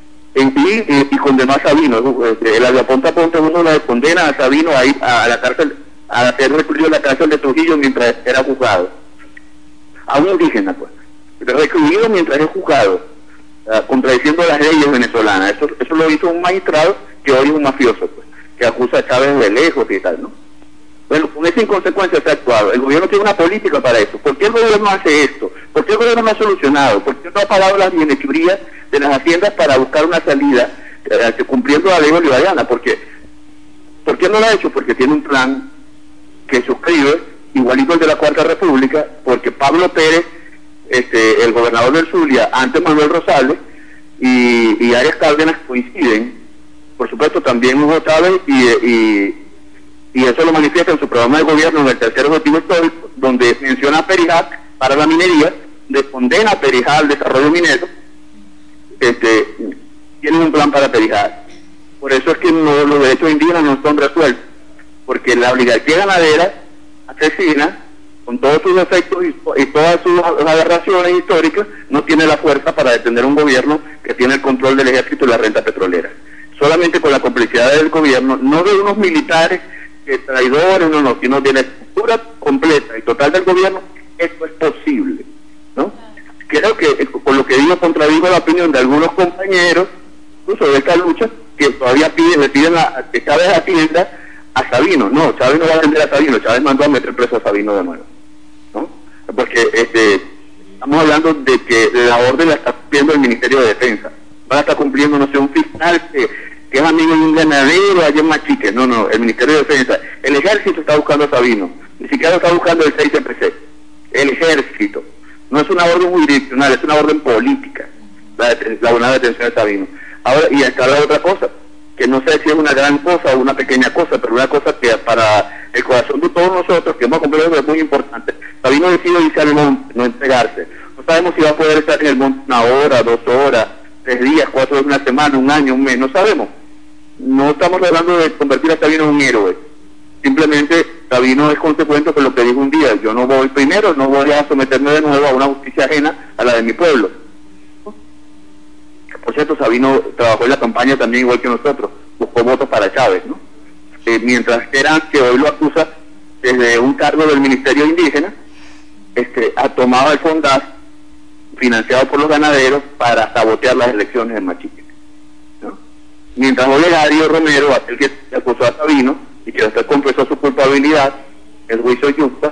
Y condenó a Sabino. El aviación Ponte uno la condena a Sabino a la cárcel, a ser recluido en la cárcel de Trujillo mientras era juzgado. A un indígena, pues, recluido mientras es juzgado, contradiciendo las leyes venezolanas. Eso lo hizo un magistrado que hoy es un mafioso, pues, que acusa a Chávez de lejos y tal, ¿no? Bueno, con esa inconsecuencia se ha actuado. El gobierno tiene una política para eso. ¿Por qué el gobierno hace esto? ¿Por qué el gobierno no ha solucionado? ¿Por qué no ha pagado las bienhechurías de las haciendas para buscar una salida cumpliendo la ley bolivariana? ¿Por qué no lo ha hecho? Porque tiene un plan que suscribe, igualito el de la Cuarta República, porque Pablo Pérez, el gobernador del Zulia, antes Manuel Rosales y Arias Cárdenas coinciden. Por supuesto también Hugo Chávez y eso lo manifiesta en su programa de gobierno en el tercer objetivo histórico, donde menciona a Perijá para la minería, condena a Perijá al desarrollo minero, tienen un plan para Perijá. Por eso es que los derechos indígenas no son resueltos, porque la oligarquía ganadera asesina, con todos sus defectos y todas sus aberraciones históricas, no tiene la fuerza para detener un gobierno que tiene el control del ejército y la renta petrolera. Solamente con la complicidad del gobierno, no de unos militares traidores, sino de la estructura completa y total del gobierno, esto es posible, ¿no? Creo que con lo que digo contradigo la opinión de algunos compañeros, incluso de esta lucha, que todavía le piden que Chávez atienda a Sabino. No, Chávez no va a atender a Sabino, Chávez mandó a meter preso a Sabino de nuevo, ¿no? Porque estamos hablando de que la orden la está cumpliendo el Ministerio de Defensa, va a estar cumpliendo, no sé, un fiscal que es amigo de un ganadero allá en Machique. No, el Ministerio de Defensa, el Ejército está buscando a Sabino, ni siquiera lo está buscando el 6CPC, el Ejército. No es una orden jurisdiccional, es una orden política, la buena detención de Sabino. Ahora, y está la otra cosa, que no sé si es una gran cosa o una pequeña cosa, pero una cosa que para el corazón de todos nosotros, que hemos comprendido, es muy importante. Sabino decidió irse al monte, no entregarse. No sabemos si va a poder estar en el monte 1 hora, 2 horas, 3 días, 4 horas, 1 semana, 1 año, 1 mes, no sabemos. No estamos hablando de convertir a Sabino en un héroe. Simplemente Sabino es consecuente con lo que dijo un día: yo no voy primero, no voy a someterme de nuevo a una justicia ajena a la de mi pueblo. Por cierto, Sabino trabajó en la campaña también igual que nosotros, buscó votos para Chávez, ¿no? Mientras Terán, que hoy lo acusa desde un cargo del Ministerio Indígena, ha tomado el FONDAS financiado por los ganaderos para sabotear las elecciones en Machique, ¿no? Mientras Olegario Romero, aquel que acusó a Sabino y que después confesó su culpabilidad, el juicio justa,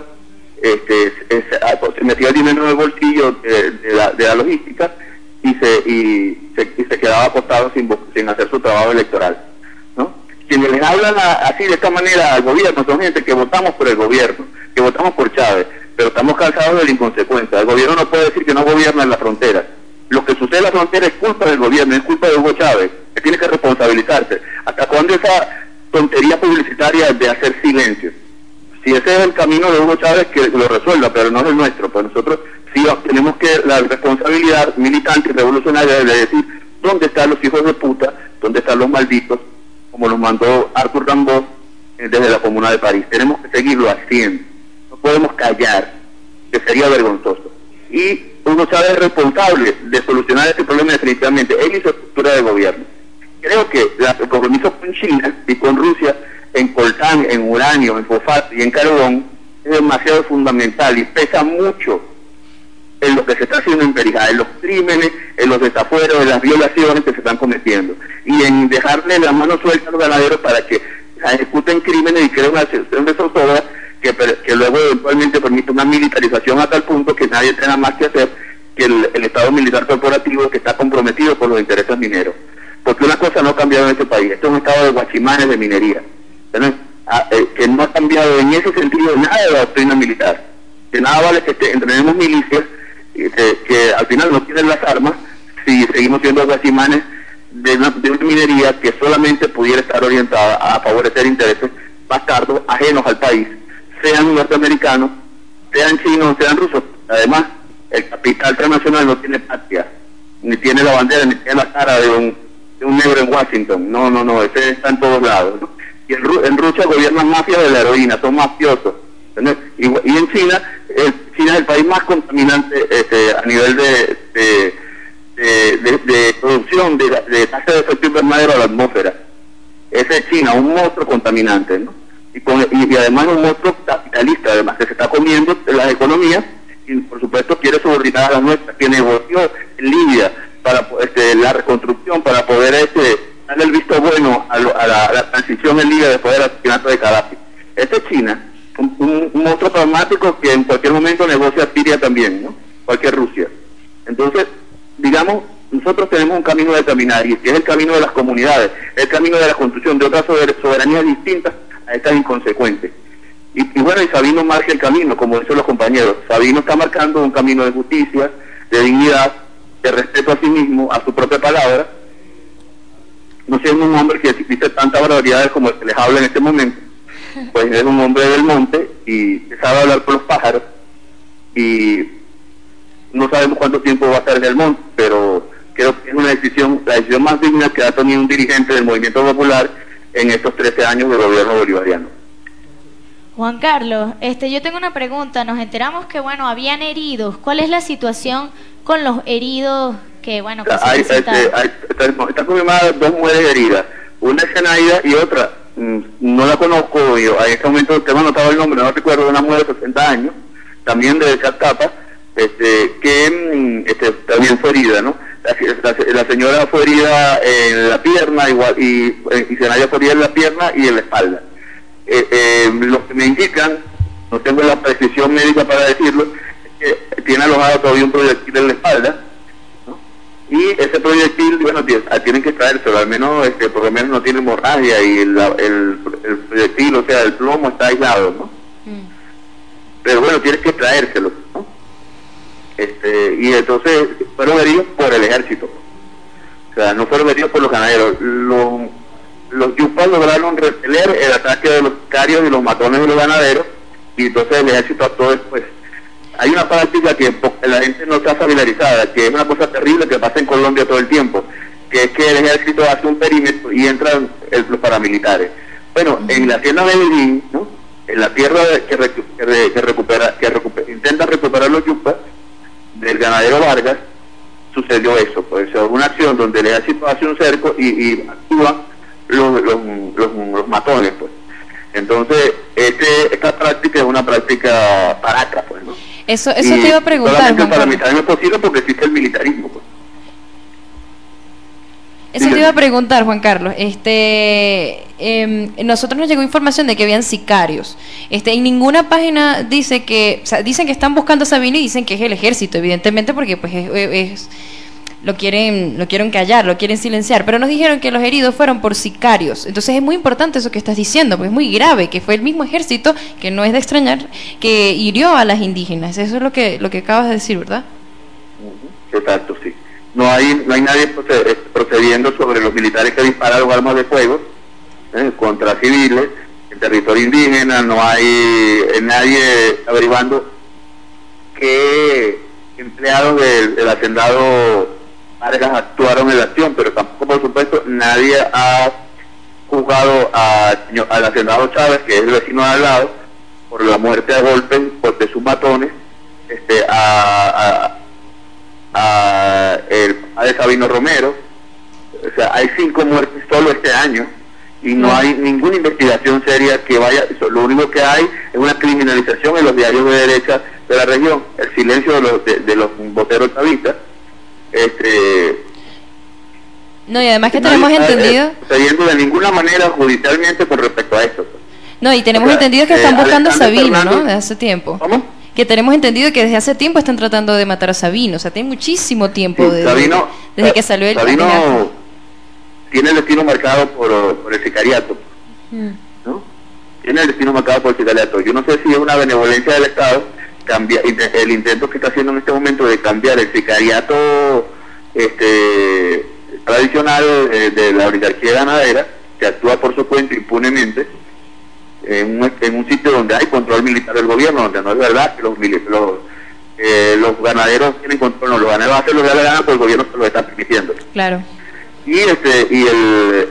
se metió el dinero en el bolsillo de la logística y se quedaba acostado sin hacer su trabajo electoral, ¿no? Quienes les hablan así de esta manera al gobierno son gente que votamos por el gobierno, que votamos por Chávez, pero estamos cansados de la inconsecuencia. El gobierno no puede decir que no gobierna en la frontera. Lo que sucede en la frontera es culpa del gobierno, es culpa de Hugo Chávez, que tiene que responsabilizarse. ¿Hasta cuándo esa tontería publicitaria de hacer silencio? Si ese es el camino de Hugo Chávez, que lo resuelva, pero no es el nuestro. Pues nosotros sí tenemos que la responsabilidad militante y revolucionaria de decir dónde están los hijos de puta, dónde están los malditos, como los mandó Arthur Rimbaud desde la Comuna de París. Tenemos que seguirlo haciendo, no podemos callar, que sería vergonzoso. Y Hugo Chávez es responsable de solucionar este problema definitivamente, él y su estructura de gobierno. Creo que el compromiso con China y con Rusia en coltán, en uranio, en fosfato y en carbón es demasiado fundamental y pesa mucho en lo que se está haciendo en Perijá, en los crímenes, en los desafueros, en las violaciones que se están cometiendo, y en dejarle la mano suelta a los ganaderos para que ejecuten crímenes y creen una asociación de zozobra que luego eventualmente permite una militarización a tal punto que nadie tenga más que hacer que el Estado militar corporativo que está comprometido por los intereses mineros. Porque una cosa no ha cambiado en este país, este es un estado de guachimanes de minería, que no ha cambiado en ese sentido nada de la doctrina militar, que nada vale que entrenemos milicias que al final no tienen las armas si seguimos siendo guachimanes de una minería que solamente pudiera estar orientada a favorecer intereses bastardos ajenos al país, sean norteamericanos, sean chinos, sean rusos. Además, el capital transnacional no tiene patria, ni tiene la bandera, ni tiene la cara de un negro en Washington. No, ese está en todos lados, ¿no? Y en Rusia gobiernan mafias de la heroína, son mafiosos. Y en China, China es el país más contaminante a nivel de producción de tasa de efecto invernadero a la atmósfera. Ese es China, un monstruo contaminante, ¿no? Y además un monstruo capitalista, además, que se está comiendo las economías y por supuesto quiere subordinar a la nuestra, que negoció en Libia para la reconstrucción, para poder darle el visto bueno a la transición en Libia después del asesinato de Gaddafi. Este es China, un monstruo pragmático que en cualquier momento negocia Siria también, ¿no? Cualquier Rusia. Entonces, digamos, nosotros tenemos un camino de caminar, y que es el camino de las comunidades, el camino de la construcción de otras soberanías distintas a estas inconsecuentes. Y bueno, y Sabino marca el camino, como dicen los compañeros. Sabino está marcando un camino de justicia, de dignidad, de respeto a sí mismo, a su propia palabra. No siendo un hombre que dice tantas barbaridades como el que les habla en este momento, pues es un hombre del monte y sabe hablar con los pájaros, y no sabemos cuánto tiempo va a estar en el monte, pero creo que es la decisión más digna que ha tenido un dirigente del movimiento popular en estos 13 años de gobierno bolivariano. Juan Carlos, yo tengo una pregunta. Nos enteramos que, bueno, habían heridos. ¿Cuál es la situación con los heridos que, bueno, que están confirmadas 2 mujeres heridas. Una es Zenaida y otra, no la conozco, yo en este momento te he anotado el nombre, no recuerdo, de una mujer de 60 años, también de Chacapa, que también fue herida, ¿no? La señora fue herida en la pierna, igual, y Zenaida fue herida en la pierna y en la espalda. Lo que me indican, no tengo la precisión médica para decirlo, es que tiene alojado todavía un proyectil en la espalda, ¿no? Y ese proyectil, bueno, tienen que extraérselo, al menos, por lo menos no tiene hemorragia, y el proyectil, o sea, el plomo está aislado, ¿no? Pero bueno, tienes que extraérselo, ¿no? Y entonces fueron heridos por el ejército, o sea, no fueron heridos por los ganaderos. Los yupas lograron repeler el ataque de los sicarios y los matones de los ganaderos, y entonces el ejército actuó después. Hay una práctica que la gente no está familiarizada, que es una cosa terrible que pasa en Colombia todo el tiempo, que es que el ejército hace un perímetro y entran los paramilitares. Bueno, en la hacienda de Medellín, ¿no? En la tierra que intenta recuperar los yupas del ganadero Vargas, sucedió eso, pues una acción donde el ejército hace un cerco y actúa los matones, pues. Entonces, esta práctica es una práctica paraca, pues, ¿no? Eso te iba a preguntar, solamente el paramilitarismo es posible porque existe el militarismo, pues. Eso te iba a preguntar, Juan Carlos. Nosotros nos llegó información de que habían sicarios. En ninguna página dice que, o sea, dicen que están buscando a Sabino y dicen que es el ejército, evidentemente, porque pues lo quieren callar, lo quieren silenciar, pero nos dijeron que los heridos fueron por sicarios. Entonces es muy importante eso que estás diciendo, pues es muy grave, que fue el mismo ejército, que no es de extrañar, que hirió a las indígenas. Eso es lo que acabas de decir, ¿verdad? Exacto, sí. No hay nadie procediendo sobre los militares que dispararon armas de fuego contra civiles en territorio indígena. No hay nadie averiguando qué empleados del hacendado Vargas actuaron en la acción, pero tampoco, por supuesto, nadie ha juzgado al hacendado Chávez, que es el vecino de al lado, por la muerte a golpes de sus matones, el papá de Sabino Romero. O sea, hay 5 muertes solo este año y no hay ninguna investigación seria que vaya. Lo único que hay es una criminalización en los diarios de derecha de la región, el silencio de los voteros chavistas. No, y además que tenemos entendido procediendo de ninguna manera judicialmente con respecto a esto. No, y tenemos entendido que están buscando a Sabino, Fernández, ¿no? Desde hace tiempo. ¿Cómo? Que tenemos entendido que desde hace tiempo están tratando de matar a Sabino. O sea, tiene muchísimo tiempo desde que salió el Sabino tiene el destino marcado por el sicariato, ¿no? Tiene el destino marcado por el sicariato. Yo no sé si es una benevolencia del Estado el intento que está haciendo en este momento de cambiar el sicariato tradicional de la oligarquía ganadera, que actúa por su cuenta impunemente en un sitio donde hay control militar del gobierno, donde no es verdad que los ganaderos tienen control. No, los ganaderos hacen lo que le gana, pues el gobierno se lo está permitiendo. Claro. Y entonces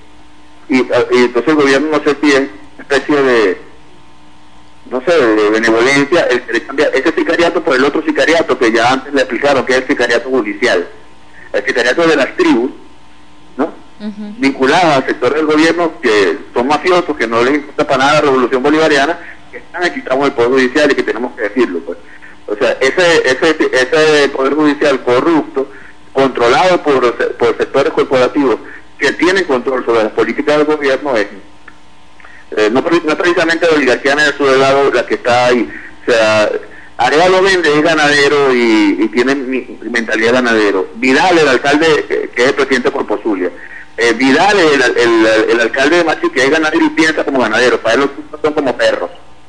el gobierno, no sé si es una especie de benevolencia el querer cambiar ese sicariato por el otro sicariato que ya antes le explicaron, que es el sicariato judicial, el sicariato de las tribus, ¿no? Vinculadas al sector del gobierno, que son mafiosos, que no les importa para nada la revolución bolivariana, que están aquí, estamos en el poder judicial y que tenemos que decirlo, pues. O sea, ese poder judicial corrupto, controlado por sectores corporativos que tienen control sobre las políticas del gobierno, no precisamente la oligarquía venezolana la que está ahí. O sea, Arevalo Méndez es ganadero y tiene mentalidad de ganadero. Vidal, el alcalde, que es el presidente por Pozulia. Vidal, el alcalde de Machi, que es ganadero y piensa como ganadero. Para él los tipos son como perros.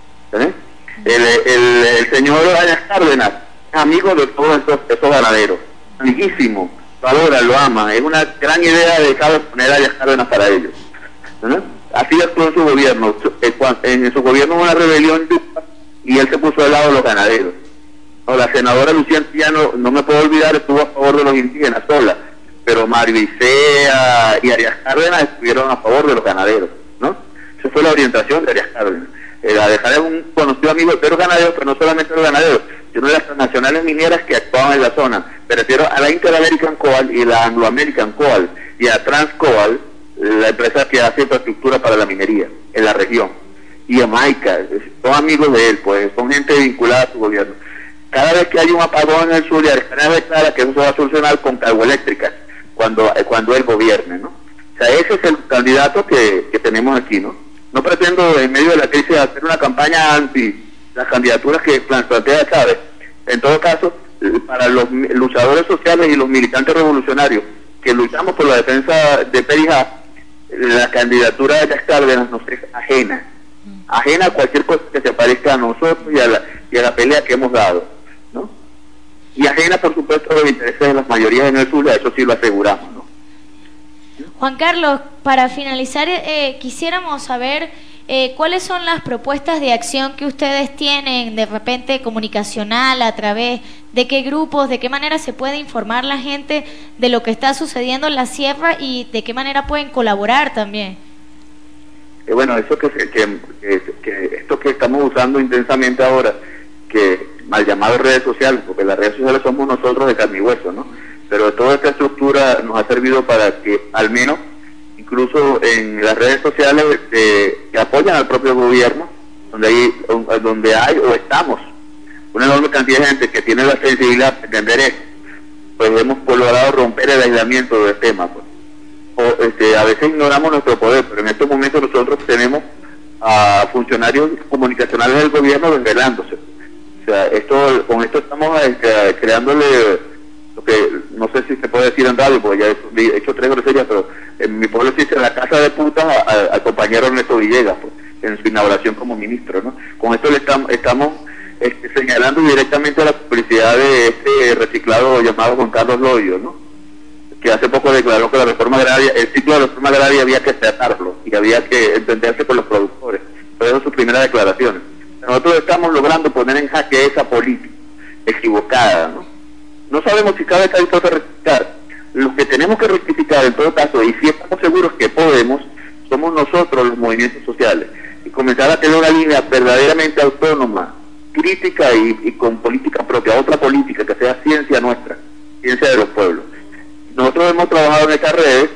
El señor Arias Cárdenas es amigo de todos esos ganaderos. Amiguísimo, lo adora, lo ama. Es una gran idea de poner a Arias Cárdenas para ellos. Así actuó en su gobierno. En su gobierno hubo una rebelión y él se puso al lado de los ganaderos. No, la senadora Lucía Antillano, no me puedo olvidar, estuvo a favor de los indígenas sola, pero Mario Isea y Arias Cárdenas estuvieron a favor de los ganaderos, ¿no? Esa fue la orientación de Arias Cárdenas. Dejar a un conocido amigo de los ganaderos, pero no solamente los ganaderos, sino de las transnacionales mineras que actuaban en la zona. Me refiero a la Inter-American Coal y la Anglo-American Coal y a Transcoal, la empresa que hace infraestructura para la minería en la región, y a Maica, son amigos de él, pues son gente vinculada a su gobierno. Cada vez que hay un apagón en el sur, Arias Cárdenas declara que eso se va a solucionar con carboeléctricas cuando él gobierne, ¿no? O sea, ese es el candidato que tenemos aquí, ¿no? No pretendo en medio de la crisis hacer una campaña anti las candidaturas que plantea Chávez. En todo caso, para los luchadores sociales y los militantes revolucionarios que luchamos por la defensa de Perijá, la candidatura de Arias Cárdenas nos es ajena a cualquier cosa que se parezca a nosotros y a la pelea que hemos dado, ¿no? Y ajena, por supuesto, a los intereses de las mayorías en el sur, eso sí lo aseguramos, ¿no? Juan Carlos, para finalizar, quisiéramos saber cuáles son las propuestas de acción que ustedes tienen, de repente comunicacional, a través de qué grupos, de qué manera se puede informar la gente de lo que está sucediendo en la sierra y de qué manera pueden colaborar también. Bueno, eso esto que estamos usando intensamente ahora, que mal llamado redes sociales, porque las redes sociales somos nosotros de carne y hueso, ¿no? Pero toda esta estructura nos ha servido para que, al menos, incluso en las redes sociales que apoyan al propio gobierno, donde hay o estamos una enorme cantidad de gente que tiene la sensibilidad de entender esto, pues hemos logrado romper el aislamiento del tema, pues. A veces ignoramos nuestro poder, pero en estos momentos nosotros tenemos a funcionarios comunicacionales del gobierno desvelándose. O sea, con esto estamos creándole porque no sé si se puede decir en radio, porque ya he hecho 3 groserías, pero en mi pueblo se dice la casa de putas al compañero Ernesto Villegas, pues, en su inauguración como ministro, ¿no? Con esto le estamos señalando directamente a la publicidad de este reciclado llamado Juan Carlos Loyo, ¿no? Que hace poco declaró que la reforma agraria, el ciclo de la reforma agraria había que tratarlo y había que entenderse con los productores. Fueron sus primeras declaraciones. Nosotros estamos logrando poner en jaque esa política equivocada, ¿no? No sabemos si cada vez está dispuesto a rectificar. Lo que tenemos que rectificar en todo caso, y si estamos seguros que podemos, somos nosotros los movimientos sociales, y comenzar a tener una línea verdaderamente autónoma, crítica y con política propia, otra política que sea ciencia nuestra, ciencia de los pueblos. Nosotros hemos trabajado en esas redes,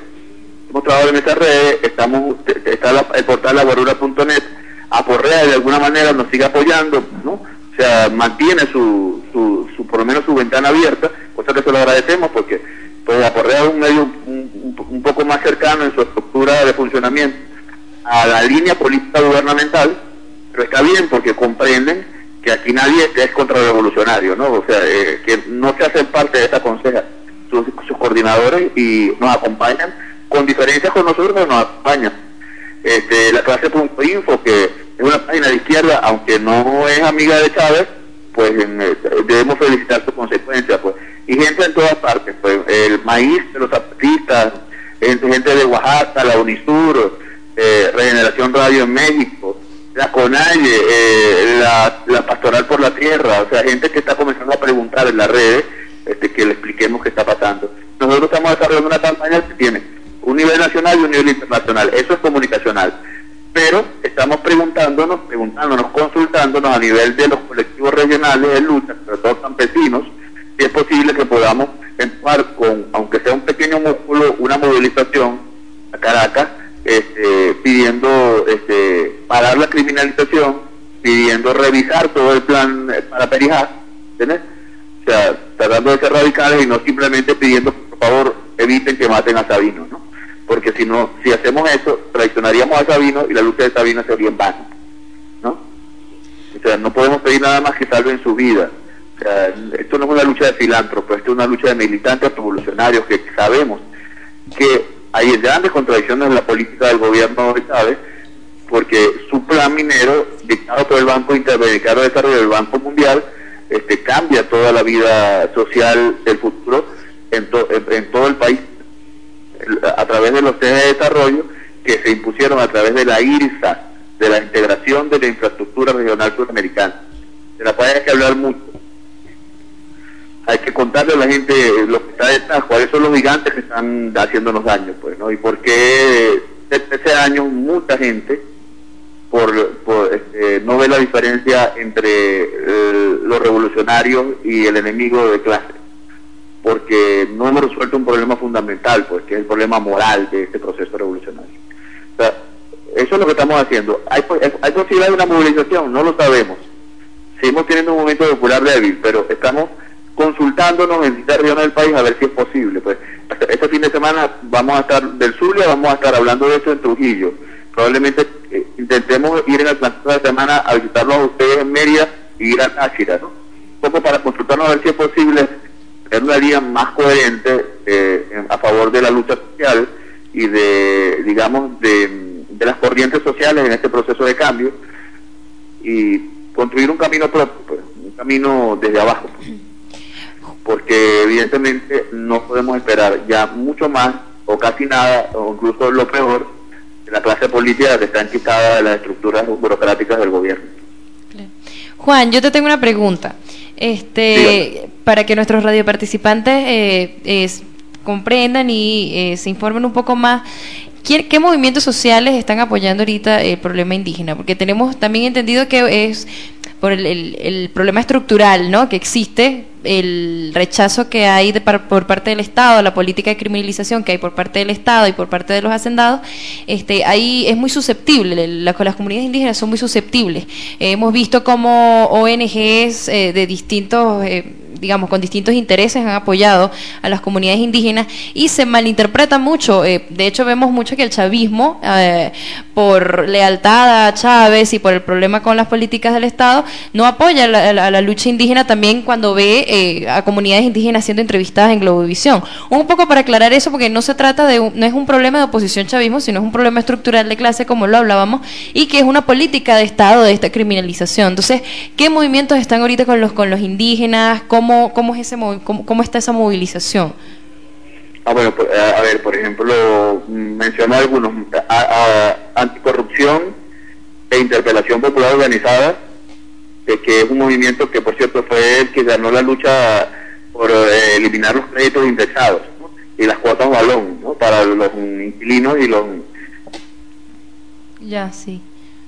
está el portal laguarura.net. Aporrea de alguna manera nos sigue apoyando, ¿no? O sea, mantiene su por lo menos su ventana abierta, cosa que se lo agradecemos, porque pues Aporrea es un medio un poco más cercano en su estructura de funcionamiento a la línea política gubernamental, pero está bien porque comprenden que aquí nadie es contrarrevolucionario, ¿no? O sea, que no se hacen parte de esta conseja, sus coordinadores, y nos acompañan, con diferencias con nosotros, pero nos acompañan. La clase.info, que es una página de izquierda, aunque no es amiga de Chávez, pues debemos felicitar su consecuencia, pues. Y gente en todas partes, pues, el maíz de los zapatistas, gente de Oaxaca, la Unisur, Regeneración Radio en México, la CONAIE, la Pastoral por la Tierra, o sea, gente que está comenzando a preguntar en las redes, que le expliquemos qué está pasando. Nosotros estamos desarrollando una campaña que tiene un nivel nacional y un nivel internacional, eso es comunicacional, pero estamos preguntándonos, consultándonos a nivel de los colectivos regionales de lucha, sobre todo campesinos, si es posible que podamos empujar con, aunque sea un pequeño músculo, una movilización a Caracas, pidiendo parar la criminalización, pidiendo revisar todo el plan para Perijá, ¿entiendes? O sea, tratando de ser radicales y no simplemente pidiendo que por favor eviten que maten a Sabino, ¿no? Porque si hacemos eso, traicionaríamos a Sabino y la lucha de Sabino sería en vano, ¿no? O sea, no podemos pedir nada más que salven su vida. O sea, esto no es una lucha de filántropos, esto es una lucha de militantes revolucionarios que sabemos que hay grandes contradicciones en la política del gobierno de Chávez, porque su plan minero, dictado por el Banco Interamericano de Desarrollo del Banco Mundial, cambia toda la vida social del futuro en todo el país, a través de los ejes de desarrollo que se impusieron a través de la IRSA, de la integración de la infraestructura regional suramericana. De la cual hay que hablar mucho. Hay que contarle a la gente lo que está detrás, cuáles son los gigantes que están haciéndonos daño, pues, ¿no? Y por qué desde ese año mucha gente no ve la diferencia entre los revolucionarios y el enemigo de clase, porque no hemos resuelto un problema fundamental, pues, que es el problema moral de este proceso revolucionario. O sea, eso es lo que estamos haciendo. ¿Hay posibilidad de una movilización? No lo sabemos. Seguimos teniendo un momento popular débil, pero estamos consultándonos en distintas regiones del país a ver si es posible. Pues este fin de semana vamos a estar del Zulia, vamos a estar hablando de eso en Trujillo. Probablemente intentemos ir en el transcurso de la semana a visitarlos a ustedes en Mérida y ir a Táchira, ¿no? Un poco para consultarnos a ver si es posible tener una línea más coherente a favor de la lucha social y de, digamos, de las corrientes sociales en este proceso de cambio, y construir un camino propio, pues, un camino desde abajo, pues. Porque evidentemente no podemos esperar ya mucho más o casi nada, o incluso lo peor, de la clase política que está enquistada de las estructuras burocráticas del gobierno. Juan, yo te tengo una pregunta. Para que nuestros radioparticipantes comprendan y se informen un poco más, ¿qué movimientos sociales están apoyando ahorita el problema indígena? Porque tenemos también entendido que es por el problema estructural, ¿no?, que existe, el rechazo que hay por parte del Estado, la política de criminalización que hay por parte del Estado y por parte de los hacendados. Ahí es muy susceptible, las comunidades indígenas son muy susceptibles. Hemos visto como ONGs de distintos digamos, con distintos intereses han apoyado a las comunidades indígenas y se malinterpreta mucho. De hecho, vemos mucho que el chavismo, por lealtad a Chávez y por el problema con las políticas del Estado, no apoya a la lucha indígena también cuando ve a comunidades indígenas siendo entrevistadas en Globovisión. Un poco para aclarar eso, porque no se trata no es un problema de oposición-chavismo, sino es un problema estructural de clase, como lo hablábamos, y que es una política de Estado de esta criminalización. Entonces, ¿qué movimientos están ahorita con los indígenas? ¿Cómo está esa movilización? Bueno, a ver, por ejemplo, menciono algunos: anticorrupción e interpelación popular organizada, que es un movimiento que, por cierto, fue el que ganó la lucha por eliminar los créditos indexados, ¿no? Y las cuotas balón, ¿no? Para los inquilinos y los... Ya, sí.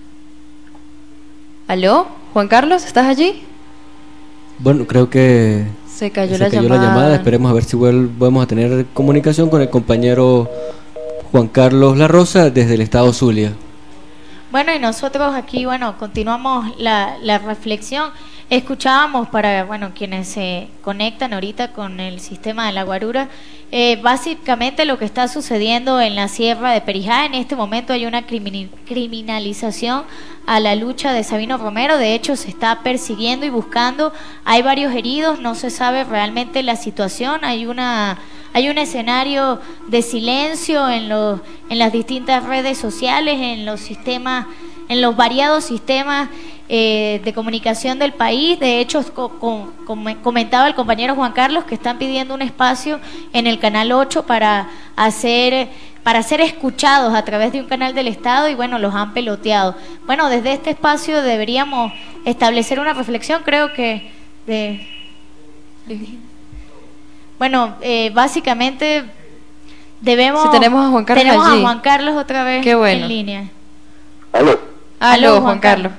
¿Aló? Juan Carlos, ¿estás allí? Bueno, creo que se cayó la llamada. Esperemos a ver si volvemos a tener comunicación con el compañero Juan Carlos La Rosa desde el estado Zulia. Bueno, y nosotros aquí, continuamos la reflexión. Escuchábamos para, quienes se conectan ahorita con el sistema de la Guarura, básicamente lo que está sucediendo en la sierra de Perijá. En este momento hay una criminalización a la lucha de Sabino Romero. De hecho, se está persiguiendo y buscando. Hay varios heridos, no se sabe realmente la situación. Hay un escenario de silencio en las distintas redes sociales, en los variados sistemas de comunicación del país. De hecho, comentaba el compañero Juan Carlos que están pidiendo un espacio en el Canal 8 para ser escuchados a través de un canal del Estado, y los han peloteado. Desde este espacio deberíamos establecer una reflexión, creo que básicamente debemos... Si tenemos a Juan Carlos tenemos allí. A Juan Carlos otra vez. Qué bueno. En línea. Aló, Juan Carlos.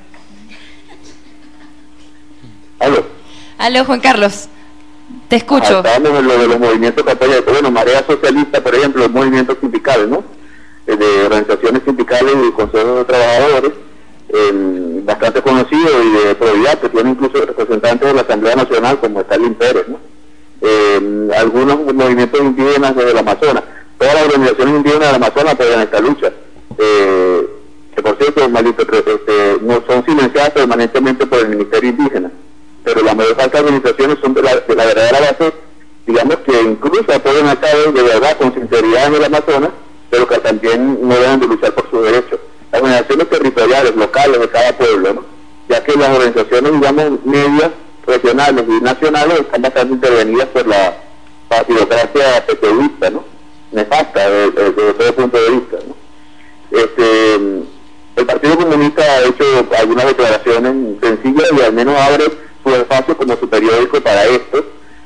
Aló, Juan Carlos. Te escucho. Estábamos en lo de los movimientos que apoyan, Marea Socialista, por ejemplo, los movimientos sindicales, ¿no? De organizaciones sindicales y consejos de trabajadores, bastante conocidos, y de Providad, que tiene incluso representantes de la Asamblea Nacional, como Stalin Pérez, ¿no? Algunos movimientos indígenas desde el Amazonas. Todas las organizaciones indígenas del Amazonas apoyan esta lucha. Que por cierto, no son silenciadas permanentemente por el Ministerio Indígena, pero la mayor parte de organizaciones son de la verdadera base, digamos, que incluso apoyan a Chávez de verdad, con sinceridad en el Amazonas, pero que también no deben de luchar por sus derechos. Las organizaciones territoriales, locales de cada pueblo, ¿no? Ya que las organizaciones, digamos, medias, regionales y nacionales están bastante intervenidas por la partidocracia petrolista, ¿no? Nefasta desde todo punto de vista, ¿no? El Partido Comunista ha hecho algunas declaraciones sencillas y al menos abre su espacio como su periódico para esto.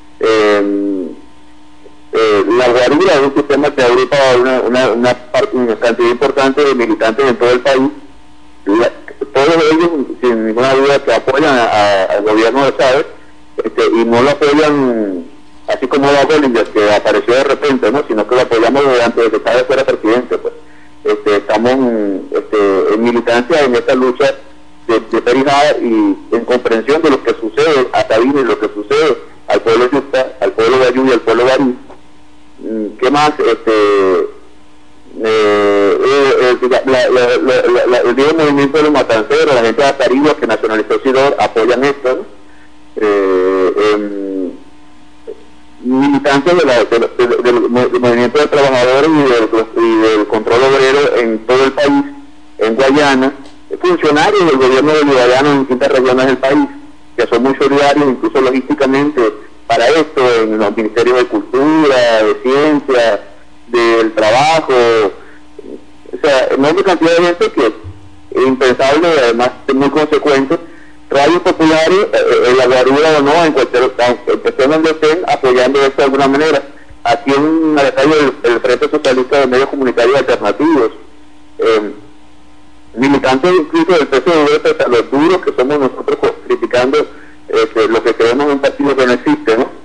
La Guarura es un sistema que agrupa una cantidad importante de militantes en todo el país. Todos ellos, sin ninguna duda, que apoyan al gobierno de Chávez, y no lo apoyan así como la Bolívar, que apareció de repente, ¿no? Sino que lo apoyamos antes de que Chávez fuera presidente, pues. Estamos en militancia en esta lucha de Perijá, y en comprensión de lo que sucede a Sabino y lo que sucede al pueblo Yucta, al pueblo Guayú y al pueblo Barí. ¿Qué más? El viejo movimiento de los matanceros, la gente de Atarigua que nacionalizó Sidor, apoyan esto, ¿no? Militancia del movimiento de trabajadores y del control obrero en todo el país, en Guayana, funcionarios del gobierno bolivariano en distintas regiones del país, que son muy solidarios, incluso logísticamente, para esto, en los ministerios de Cultura, de Ciencia, del Trabajo, o sea, enorme cantidad de gente que es impensable, además muy consecuente. Radios populares, en la Guarura o no, en cualquier donde estén, apoyando esto de alguna manera. Aquí en Maracaibo, el Frente Socialista de Medios Comunitarios Alternativos, militantes incluso del PSV, pese a los duros que somos nosotros criticando lo que creemos en un partido que no existe, ¿no?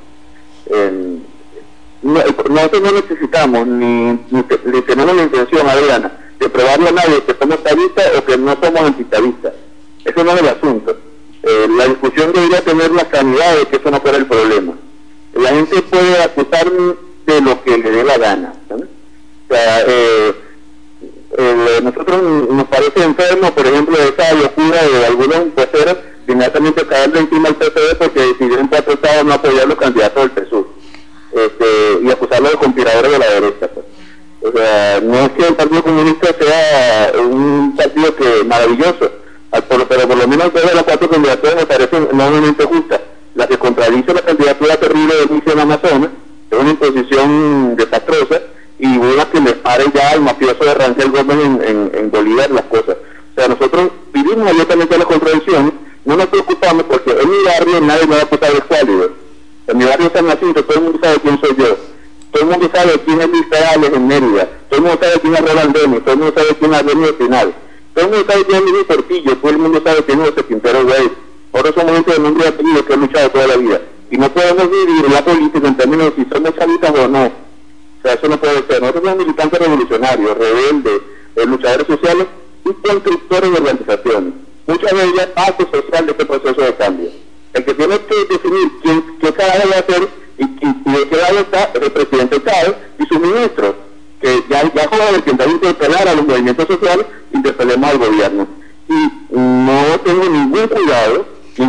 Nosotros no necesitamos ni tenemos la intención, Adriana, de probarle a nadie que somos chavistas o que no somos antichavistas. Eso no es el asunto. La discusión debería tener la sanidad de que eso no fuera el problema. La gente puede acusar de lo que le dé la gana, ¿sabes? O sea, nosotros nos parece enfermo, por ejemplo, esa locura de algunos impuesteros de inmediatamente caerle encima al PSV porque decidieron 4 estados no apoyar los candidatos del PSUV, y acusarlos de conspiradores de la derecha, pues. O sea, no es que el Partido Comunista sea un partido que maravilloso, pero por lo menos 2 de las 4 candidaturas me parecen enormemente justas. La que contradice la candidatura terrible de Luis en Amazonas es una imposición desastrosa, y una que le pare ya al mafioso de Rangel Gómez en Bolívar las cosas. O sea, nosotros vivimos abiertamente las contradicciones, no nos preocupamos porque en mi barrio nadie me va a acusar de escuálido. En mi barrio San Jacinto todo el mundo sabe quién soy yo. Todo el mundo sabe quién es Luis Perales en Mérida. Todo el mundo sabe quién es Roland Denis. Todo el mundo sabe quién es Arlenio Final. Todo el mundo sabe quién es Luis Portillo. Todo el mundo sabe quién es José Quintero Güey. Ahora somos gente de nombre y apellido que ha luchado toda la vida. Y no podemos vivir la política en términos de si somos chavistas o no. O sea, eso no puede ser. Nosotros somos militantes revolucionarios, rebeldes, luchadores sociales y constructores de organizaciones. Muchas de ellas parte social de este proceso de cambio. El que tiene que definir qué cada va a hacer y de qué lado está el presidente Chávez y su ministro, que ya joven el que intenta interpelar a los movimientos sociales, interpelemos al gobierno. Y no tengo ningún cuidado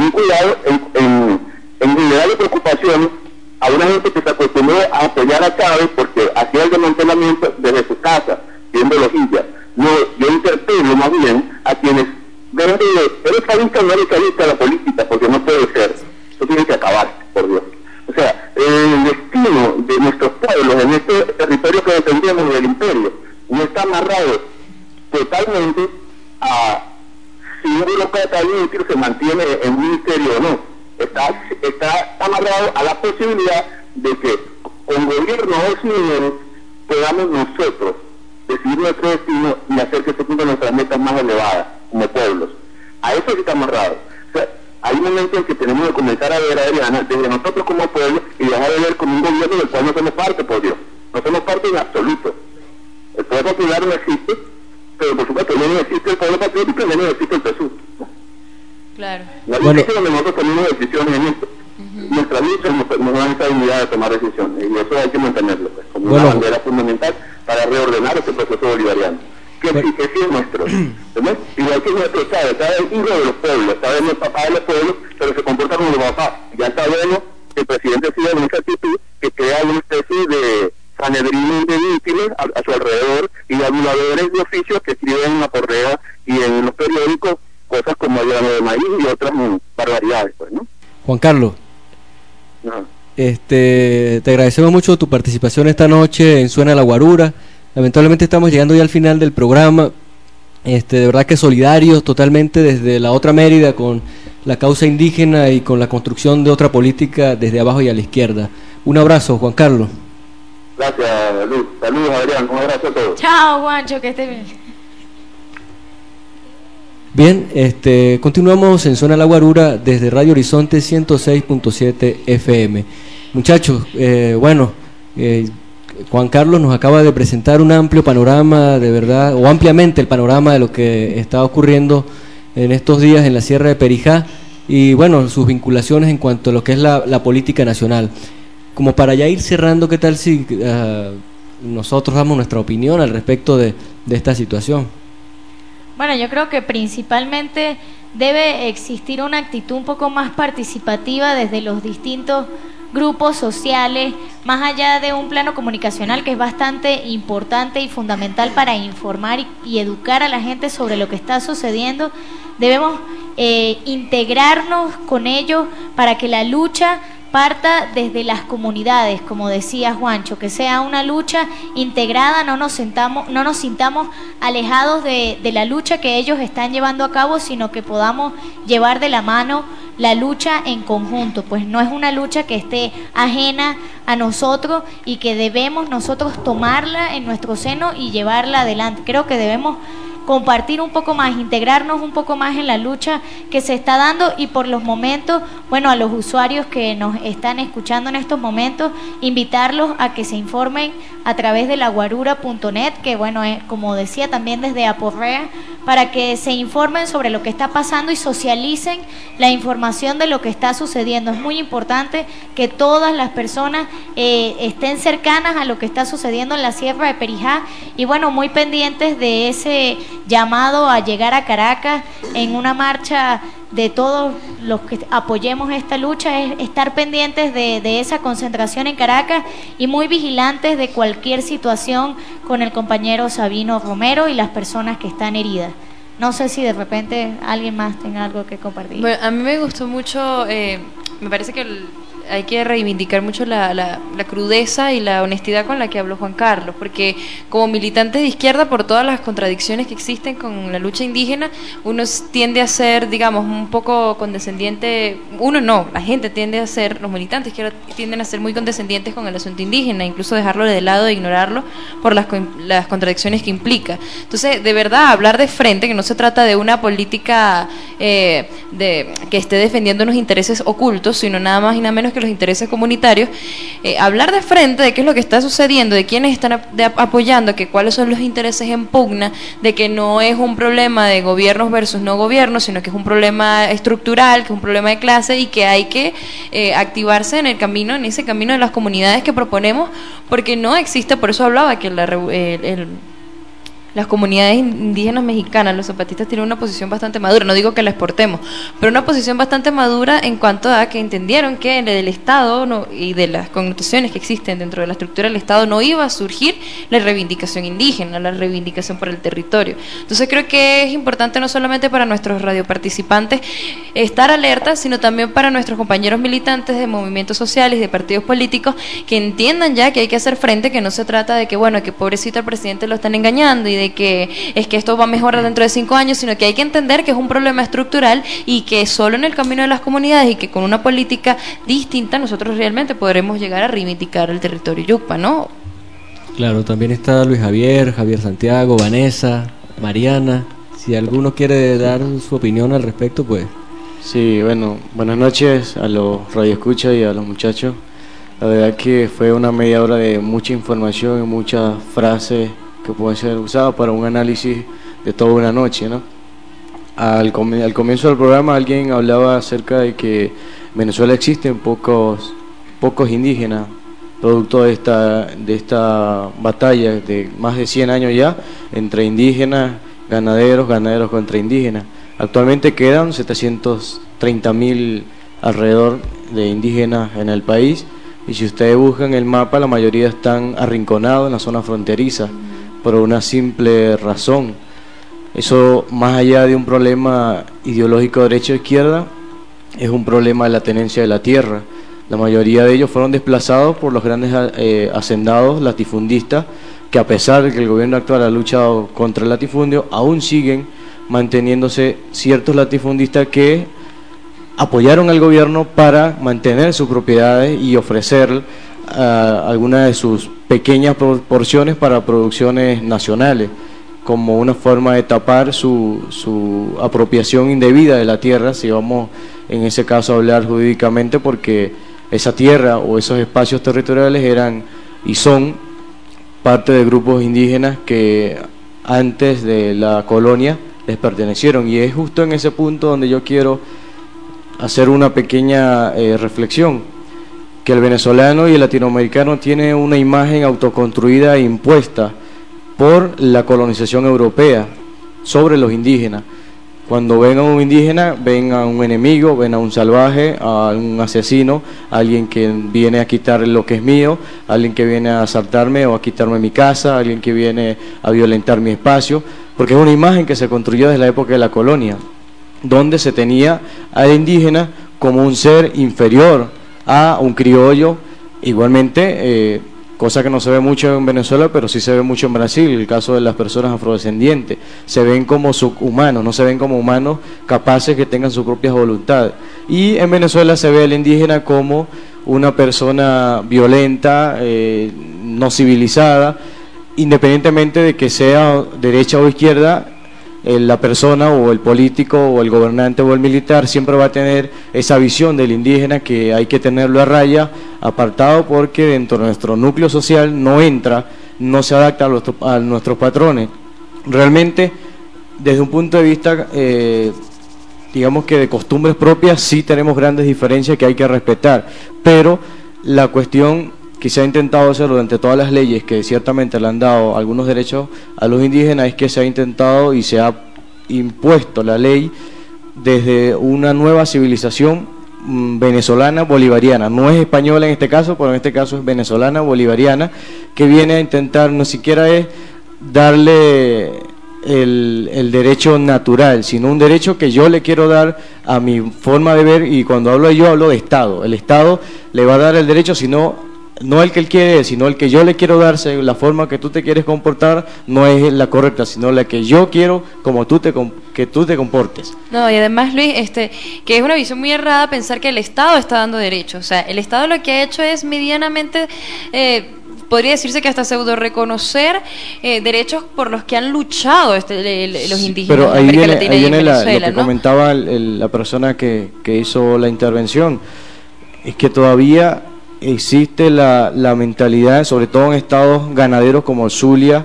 en generar preocupaciones a una gente que se acostumbró a apoyar a Chávez porque hacía el desmantelamiento desde su casa, viendo lojillas. No, yo interpelo más bien a quienes deben de, eres chavista o no eres chavista la política, porque no puede ser. Eso tiene que acabar, por Dios. O sea, el destino de nuestros pueblos en este territorio que defendemos del imperio no está amarrado totalmente a si un burócrata inútil se mantiene en un ministerio o no. Está amarrado a la posibilidad de que con gobierno o sin él podamos nosotros decidir nuestro destino y hacer que se cumplan nuestras metas más elevadas como pueblos. A eso sí está amarrado. O sea, hay un momento en que tenemos que comenzar a ver, Adriana, desde nosotros como pueblo y dejar de ver como un gobierno del cual no somos parte, por Dios. No somos parte en absoluto. El pueblo popular no existe, pero por supuesto no existe el pueblo patriótico y no existe el PSUV. Claro. La lucha es donde nosotros tomamos decisiones en esto. Nuestra lucha nos da esa habilidad de tomar decisiones y eso hay que mantenerlo, pues, como una bandera fundamental para reordenar este proceso bolivariano. Que sí es nuestro. ¿Entendés? Igual que nuestro Chávez, Chávez es hijo de los pueblos, Chávez no es papá de los pueblos, pero se comporta como papá. Ya sabemos que el presidente sigue en esa actitud que crea una especie de sanedrín de víctimas a su alrededor y de aduladores de oficios que escriben en la correa y en los periódicos cosas como el grano de maíz y otras barbaridades, pues, ¿no? Juan Carlos, te agradecemos mucho tu participación esta noche en Suena la Guarura. Lamentablemente estamos llegando ya al final del programa. De verdad que solidarios totalmente desde la otra Mérida con la causa indígena y con la construcción de otra política desde abajo y a la izquierda. Un abrazo, Juan Carlos. Gracias, Luz. Saludos, Adrián. Un abrazo a todos. Chao, Juancho, que esté bien. Bien, continuamos en Zona La Guarura desde Radio Horizonte 106.7 FM. Muchachos, Juan Carlos nos acaba de presentar un amplio panorama, de verdad, o ampliamente el panorama de lo que está ocurriendo en estos días en la Sierra de Perijá y bueno, sus vinculaciones en cuanto a lo que es la política nacional. Como para ya ir cerrando, ¿qué tal si nosotros damos nuestra opinión al respecto de esta situación? Bueno, yo creo que principalmente debe existir una actitud un poco más participativa desde los distintos grupos sociales, más allá de un plano comunicacional que es bastante importante y fundamental para informar y educar a la gente sobre lo que está sucediendo. Debemos integrarnos con ellos para que la lucha parta desde las comunidades, como decía Juancho, que sea una lucha integrada, no nos sintamos alejados de la lucha que ellos están llevando a cabo, sino que podamos llevar de la mano la lucha en conjunto, pues no es una lucha que esté ajena a nosotros y que debemos nosotros tomarla en nuestro seno y llevarla adelante. Creo que debemos compartir un poco más, integrarnos un poco más en la lucha que se está dando y por los momentos, bueno, a los usuarios que nos están escuchando en estos momentos, invitarlos a que se informen a través de laguarura.net, que bueno, como decía también desde Aporrea, para que se informen sobre lo que está pasando y socialicen la información de lo que está sucediendo. Es muy importante que todas las personas estén cercanas a lo que está sucediendo en la Sierra de Perijá y bueno, muy pendientes de ese llamado a llegar a Caracas en una marcha de todos los que apoyemos esta lucha, es estar pendientes de esa concentración en Caracas y muy vigilantes de cualquier situación con el compañero Sabino Romero y las personas que están heridas. No sé si de repente alguien más tenga algo que compartir. Bueno, a mí me gustó mucho, me parece que hay que reivindicar mucho la crudeza y la honestidad con la que habló Juan Carlos, porque como militante de izquierda, por todas las contradicciones que existen con la lucha indígena, uno tiende a ser, digamos, un poco condescendiente, la gente tiende a ser, los militantes tienden a ser muy condescendientes con el asunto indígena, incluso dejarlo de lado e ignorarlo por las contradicciones que implica. Entonces, de verdad, hablar de frente, que no se trata de una política que esté defendiendo unos intereses ocultos, sino nada más y nada menos que los intereses comunitarios, hablar de frente de qué es lo que está sucediendo, de quiénes están apoyando, que cuáles son los intereses en pugna, de que no es un problema de gobiernos versus no gobiernos, sino que es un problema estructural, que es un problema de clase y que hay que activarse en ese camino de las comunidades que proponemos, porque no existe, por eso hablaba que las comunidades indígenas mexicanas, los zapatistas, tienen una posición bastante madura, no digo que la exportemos, pero una posición bastante madura en cuanto a que entendieron que del Estado y de las connotaciones que existen dentro de la estructura del Estado no iba a surgir la reivindicación indígena, la reivindicación por el territorio. Entonces creo que es importante no solamente para nuestros radioparticipantes estar alertas, sino también para nuestros compañeros militantes de movimientos sociales, de partidos políticos, que entiendan ya que hay que hacer frente, que no se trata de que, bueno, que pobrecito al presidente lo están engañando y de que es que esto va a mejorar dentro de 5 años, sino que hay que entender que es un problema estructural y que solo en el camino de las comunidades y que con una política distinta nosotros realmente podremos llegar a reivindicar el territorio yucpa, ¿no? Claro, también está Luis Javier Santiago, Vanessa, Mariana. Si alguno quiere dar su opinión al respecto, pues. Sí, bueno, buenas noches a los radioescuchas y a los muchachos. La verdad que fue una media hora de mucha información y muchas frases que pueden ser usadas para un análisis de toda una noche, ¿no? Al comienzo del programa alguien hablaba acerca de que en Venezuela existen pocos indígenas, producto de esta batalla de más de 100 años ya, entre indígenas, ganaderos contra indígenas. Actualmente quedan 730.000 alrededor de indígenas en el país, y si ustedes buscan el mapa, la mayoría están arrinconados en la zona fronteriza, por una simple razón. Eso, más allá de un problema ideológico de derecha o izquierda, es un problema de la tenencia de la tierra. La mayoría de ellos fueron desplazados por los grandes hacendados latifundistas, que a pesar de que el gobierno actual ha luchado contra el latifundio, aún siguen manteniéndose ciertos latifundistas que apoyaron al gobierno para mantener sus propiedades y ofrecer algunas de sus pequeñas porciones para producciones nacionales, como una forma de tapar su apropiación indebida de la tierra, si vamos en ese caso a hablar jurídicamente, porque esa tierra o esos espacios territoriales eran y son parte de grupos indígenas que antes de la colonia les pertenecieron, y es justo en ese punto donde yo quiero hacer una pequeña reflexión, que el venezolano y el latinoamericano tiene una imagen autoconstruida e impuesta por la colonización europea sobre los indígenas. Cuando ven a un indígena, ven a un enemigo, ven a un salvaje, a un asesino, a alguien que viene a quitar lo que es mío, a alguien que viene a asaltarme o a quitarme mi casa, a alguien que viene a violentar mi espacio, porque es una imagen que se construyó desde la época de la colonia, donde se tenía al indígena como un ser inferior a un criollo, igualmente, cosa que no se ve mucho en Venezuela, pero sí se ve mucho en Brasil, el caso de las personas afrodescendientes, se ven como subhumanos, no se ven como humanos capaces que tengan sus propias voluntades, y en Venezuela se ve al indígena como una persona violenta, no civilizada, independientemente de que sea derecha o izquierda. La persona o el político o el gobernante o el militar siempre va a tener esa visión del indígena, que hay que tenerlo a apartado, porque dentro de nuestro núcleo social no entra, no se adapta a nuestros patrones. Realmente desde un punto de vista, digamos que de costumbres propias, sí tenemos grandes diferencias que hay que respetar, pero la cuestión que se ha intentado hacer durante todas las leyes que ciertamente le han dado algunos derechos a los indígenas es que se ha intentado y se ha impuesto la ley desde una nueva civilización venezolana bolivariana, no es española en este caso, pero en este caso es venezolana bolivariana, que viene a intentar, no siquiera es darle el derecho natural, sino un derecho que yo le quiero dar a mi forma de ver, y cuando hablo de yo hablo de Estado. El Estado le va a dar el derecho, sino no el que él quiere, sino el que yo le quiero dar. La forma que tú te quieres comportar no es la correcta, sino la que yo quiero, como que tú te comportes. No, y además, Luis, que es una visión muy errada pensar que el Estado está dando derechos. O sea, el Estado lo que ha hecho es medianamente, podría decirse que hasta pseudo reconocer derechos por los que han luchado los indígenas. Pero ahí de América viene, Latina ahí y en viene Venezuela, lo que ¿no? comentaba la persona que hizo la intervención, es que todavía existe la mentalidad, sobre todo en estados ganaderos como Zulia,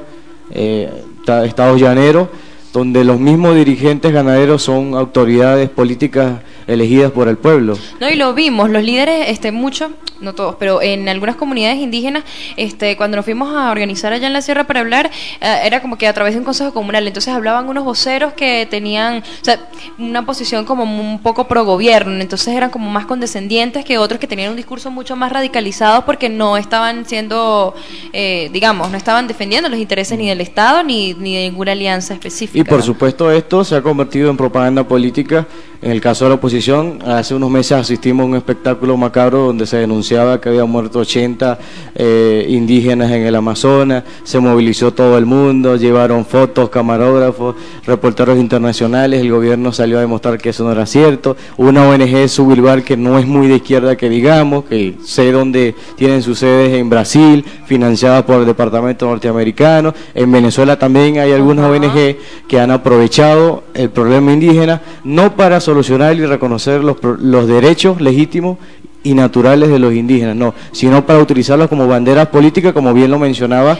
estados llaneros, donde los mismos dirigentes ganaderos son autoridades políticas elegidas por el pueblo. No, y lo vimos, los líderes, muchos, no todos, pero en algunas comunidades indígenas, cuando nos fuimos a organizar allá en la sierra para hablar, era como que a través de un consejo comunal, entonces hablaban unos voceros que tenían, o sea, una posición como un poco pro gobierno, entonces eran como más condescendientes que otros que tenían un discurso mucho más radicalizado porque no estaban siendo, digamos, no estaban defendiendo los intereses ni del Estado ni de ninguna alianza específica. Y por supuesto esto se ha convertido en propaganda política. En el caso de la oposición, hace unos meses asistimos a un espectáculo macabro donde se denunciaba que había muerto 80 indígenas en el Amazonas, se movilizó todo el mundo, llevaron fotos, camarógrafos, reporteros internacionales, el gobierno salió a demostrar que eso no era cierto. Una ONG, Subilbar, que no es muy de izquierda que digamos, que sé dónde tienen sus sedes en Brasil, financiada por el departamento norteamericano. En Venezuela también hay algunas ONG que han aprovechado el problema indígena, no para solucionar y reconocer los derechos legítimos y naturales de los indígenas, no, sino para utilizarlos como banderas políticas, como bien lo mencionaba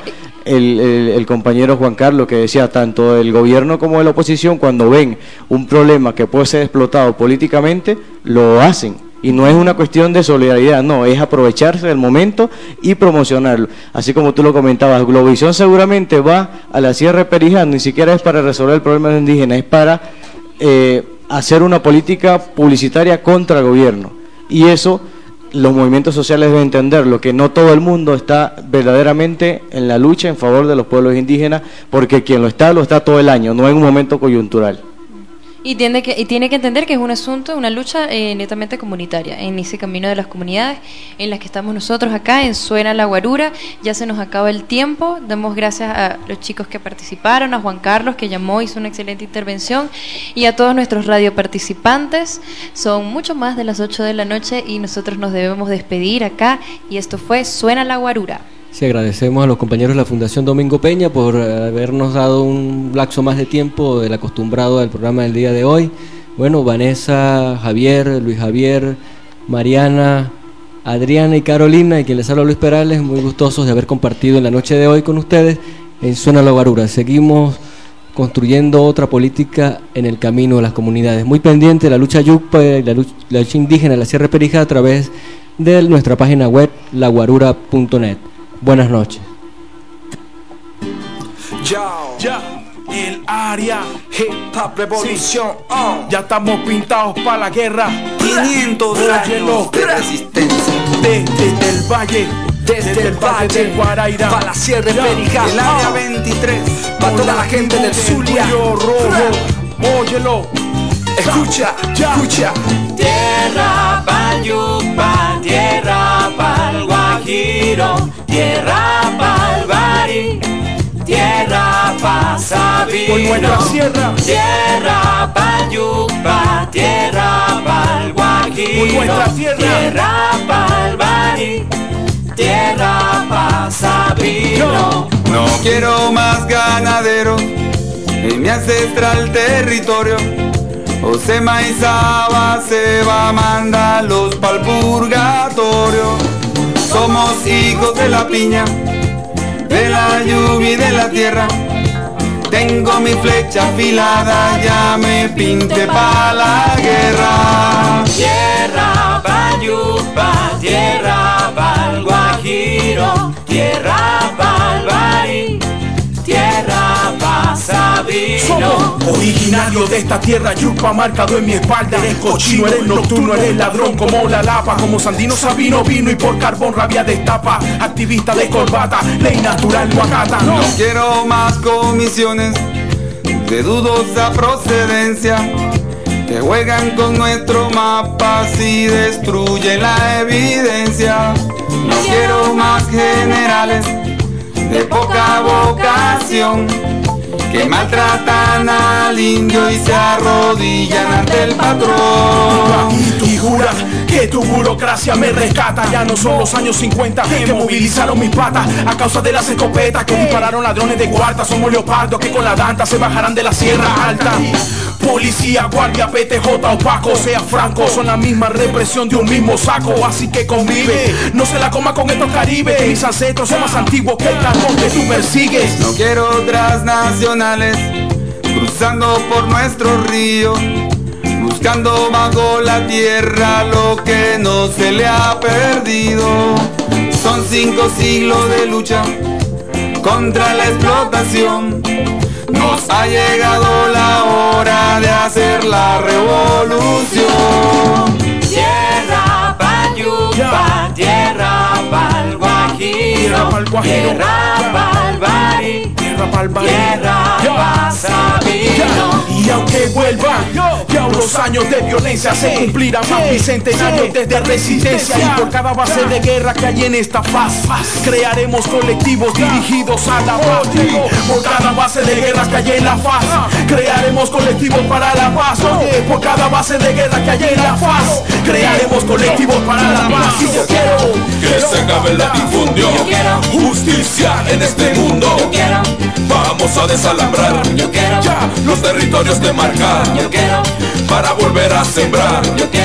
el compañero Juan Carlos, que decía, tanto el gobierno como de la oposición, cuando ven un problema que puede ser explotado políticamente, lo hacen. Y no es una cuestión de solidaridad, no, es aprovecharse del momento y promocionarlo. Así como tú lo comentabas, Globovisión seguramente va a la Sierra de Perijá, ni siquiera es para resolver el problema de los indígenas, es para hacer una política publicitaria contra el gobierno. Y eso los movimientos sociales deben entenderlo, que no todo el mundo está verdaderamente en la lucha en favor de los pueblos indígenas, porque quien lo está todo el año, no en un momento coyuntural. Y tiene que entender que es un asunto, una lucha netamente comunitaria, en ese camino de las comunidades en las que estamos nosotros acá, en Suena la Guarura. Ya se nos acaba el tiempo, damos gracias a los chicos que participaron, a Juan Carlos que llamó, hizo una excelente intervención, y a todos nuestros radioparticipantes. Son mucho más de las 8 de la noche y nosotros nos debemos despedir acá, y esto fue Suena la Guarura. Sí, agradecemos a los compañeros de la Fundación Domingo Peña por habernos dado un lapso más de tiempo del acostumbrado al programa del día de hoy. Bueno, Vanessa, Javier, Luis Javier, Mariana, Adriana y Carolina, y quien les habla, Luis Perales, muy gustosos de haber compartido en la noche de hoy con ustedes en Suena la Guarura. Seguimos construyendo otra política en el camino de las comunidades. Muy pendiente de la lucha yucpa y la lucha indígena de la Sierra de Perijá a través de nuestra página web, laguarura.net. Buenas noches. Ya, el área Hip Hop Revolución, ya estamos pintados para la guerra. 500 años de resistencia. Desde el valle, desde el valle del Guaraira, para la Sierra de Perijá, el área 23, para toda la gente del Zulia. Óyelo, escucha, escucha. Tierra pa'l yucpa, tierra pa'l guajiro, tierra pa'l bari, tierra pa' sabino. Por nuestra sierra. Tierra pa'l yucpa, tierra pa'l guajiro, por nuestra tierra. Tierra pa'l bari, tierra pa' sabino. No quiero más ganaderos en mi ancestral territorio. José Maizaba se va a mandarlos pa'l purgatorio. Somos hijos de la piña, de la lluvia y de la tierra. tengo mi flecha afilada, ya me pinté pa' la guerra. Tierra pa'l yupa, tierra pa'l guajiro, tierra pa'l barí, tierra pa' Sabino. Somos originarios de esta tierra, yupa marcado en mi espalda. Eres cochino, eres nocturno, eres ladrón como la lapa, como Sandino Sabino vino y por carbón rabia destapa. Activista de corbata, ley natural no acata. No quiero más comisiones de dudosa procedencia que juegan con nuestro mapa y destruyen la evidencia. No quiero más generales de poca vocación que maltratan al indio y se arrodillan ante el patrón. Y jura que tu burocracia me rescata. Ya no son los años 50 que movilizaron mis patas a causa de las escopetas que dispararon ladrones de cuarta. Somos leopardos que con la danta se bajarán de la sierra alta. Policía, guardia, PTJ o Paco, sea franco, son la misma represión de un mismo saco. Así que convive, no se la coma con estos caribes. Mis ancestros son más antiguos que el carbón que tú persigues. No quiero transnacionales cruzando por nuestro río, buscando bajo la tierra lo que no se le ha perdido. Son 5 siglos de lucha contra la explotación. Nos ha llegado la hora de hacer la revolución. Tierra pa'l yupa, tierra pa'l guajiro, tierra pa'l barí, tierra pa' Sabino. Y aunque vuelvan ya unos años de violencia, se cumplirán más bicentenarios desde resistencia. Y por cada base de guerra que hay en esta faz, crearemos colectivos dirigidos a la paz. Por cada base de guerra que hay en la faz, crearemos colectivos para la paz. Oye, por cada base de guerra que hay en la faz, crearemos colectivos para la paz. Y yo quiero que se acabe el latifundio, justicia en este mundo. Vamos a desalambrar ya los territorios de marcar, para volver a sembrar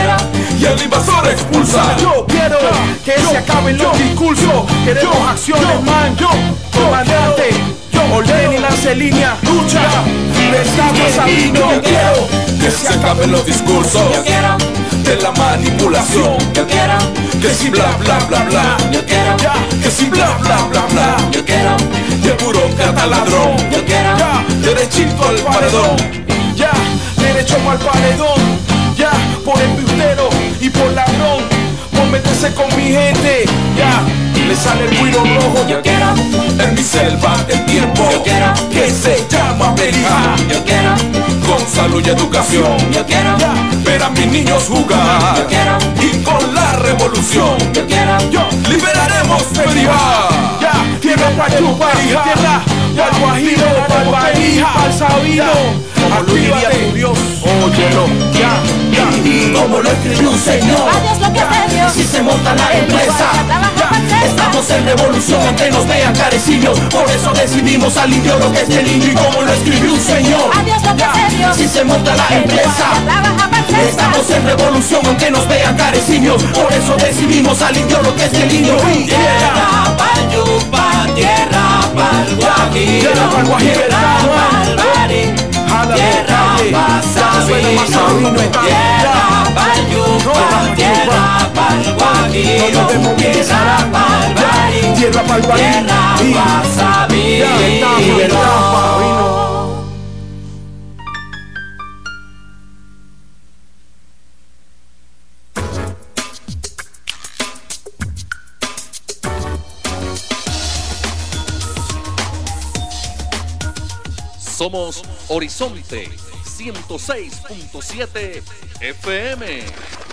y el invasor expulsar. Yo quiero que se acaben los discursos, queremos acciones, man. Comandante, ordene y lance línea, lucha, Estamos Sabino. Yo quiero que se acaben los discursos de la manipulación. Yo quiero que si bla bla bla bla. Yo quiero que si bla bla bla bla. Yo quiero y el burócrata ladrón. Yo quiero derechito al paredón. Ya, derecho al paredón. Ya, por embustero y por ladrón, por meterse con mi gente. Ya, le sale el cuiro rojo. Yo quiero en mi selva el tiempo. Yo quiero que se llama Perijá. Yo quiero con salud y educación. Yo quiero ver a mis niños jugar. Yo quiero y con la revolución. Yo quiero liberaremos Perijá. Ya, tierra para Yupa, tierra para Guajiro, para Barí, para Sabino. Actívate, Dios, óyelo, ya. Y como lo escribió un señor, si se monta la empresa, estamos en revolución aunque nos vean carecillos. Por eso decidimos al indio lo que es del indio. Y como lo escribió un señor, si se monta la empresa, estamos en revolución aunque nos vean carecillos. Por eso decidimos al indio lo que es del indio. Tierra pa'l yupa, tierra pa'l guajiro, tierra pa'l barí, tierra pa' Sabino, tierra pa'l yupa, tierra pa'l guajiro, tierra pa'l barí, tierra pa' Sabino. Somos Horizonte 106.7 FM.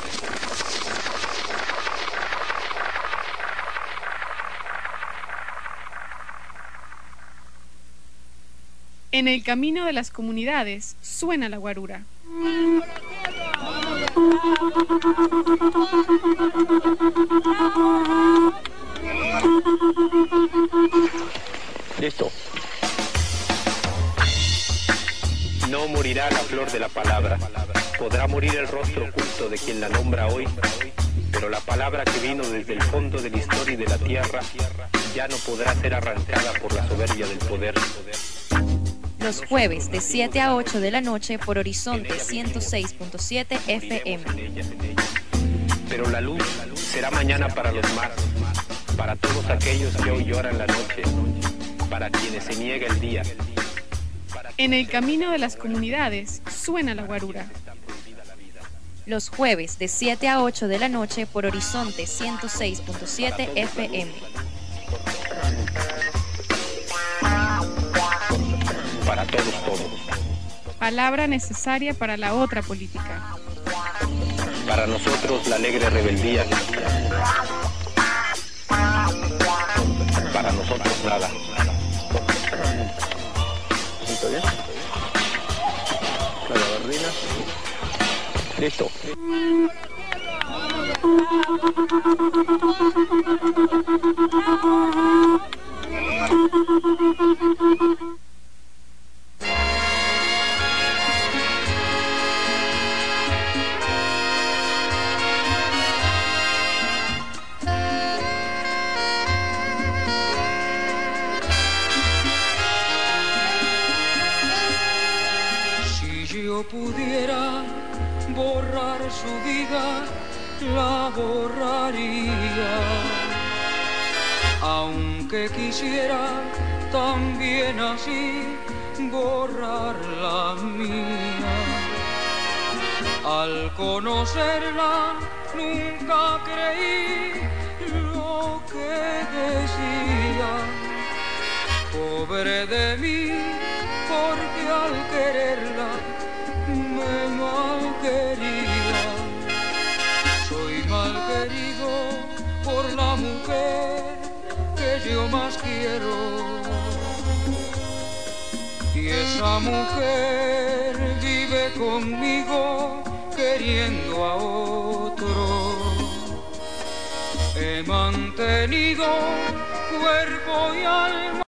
En el camino de las comunidades suena la guarura. Listo. No morirá la flor de la palabra. Podrá morir el rostro oculto de quien la nombra hoy, pero la palabra que vino desde el fondo de la historia y de la tierra ya no podrá ser arrancada por la soberbia del poder. Los jueves de 7 a 8 de la noche por Horizonte 106.7 FM. Pero la luz será mañana para los más, para todos aquellos que hoy lloran la noche, para quienes se niega el día. En el camino de las comunidades suena la guarura. Los jueves de 7 a 8 de la noche por Horizonte 106.7 FM. Para todos. Palabra necesaria para la otra política. Para nosotros la alegre rebeldía. Para nosotros nada. ¿Está bien? La gabardina. Listo. Si yo pudiera borrar su vida, la borraría. Aunque quisiera también así borrar la mía. Al conocerla nunca creí lo que decía. Pobre de mí, porque al quererla me malquería. Soy malquerido por la mujer que yo más quiero. Y esa mujer vive conmigo queriendo a otro. He mantenido cuerpo y alma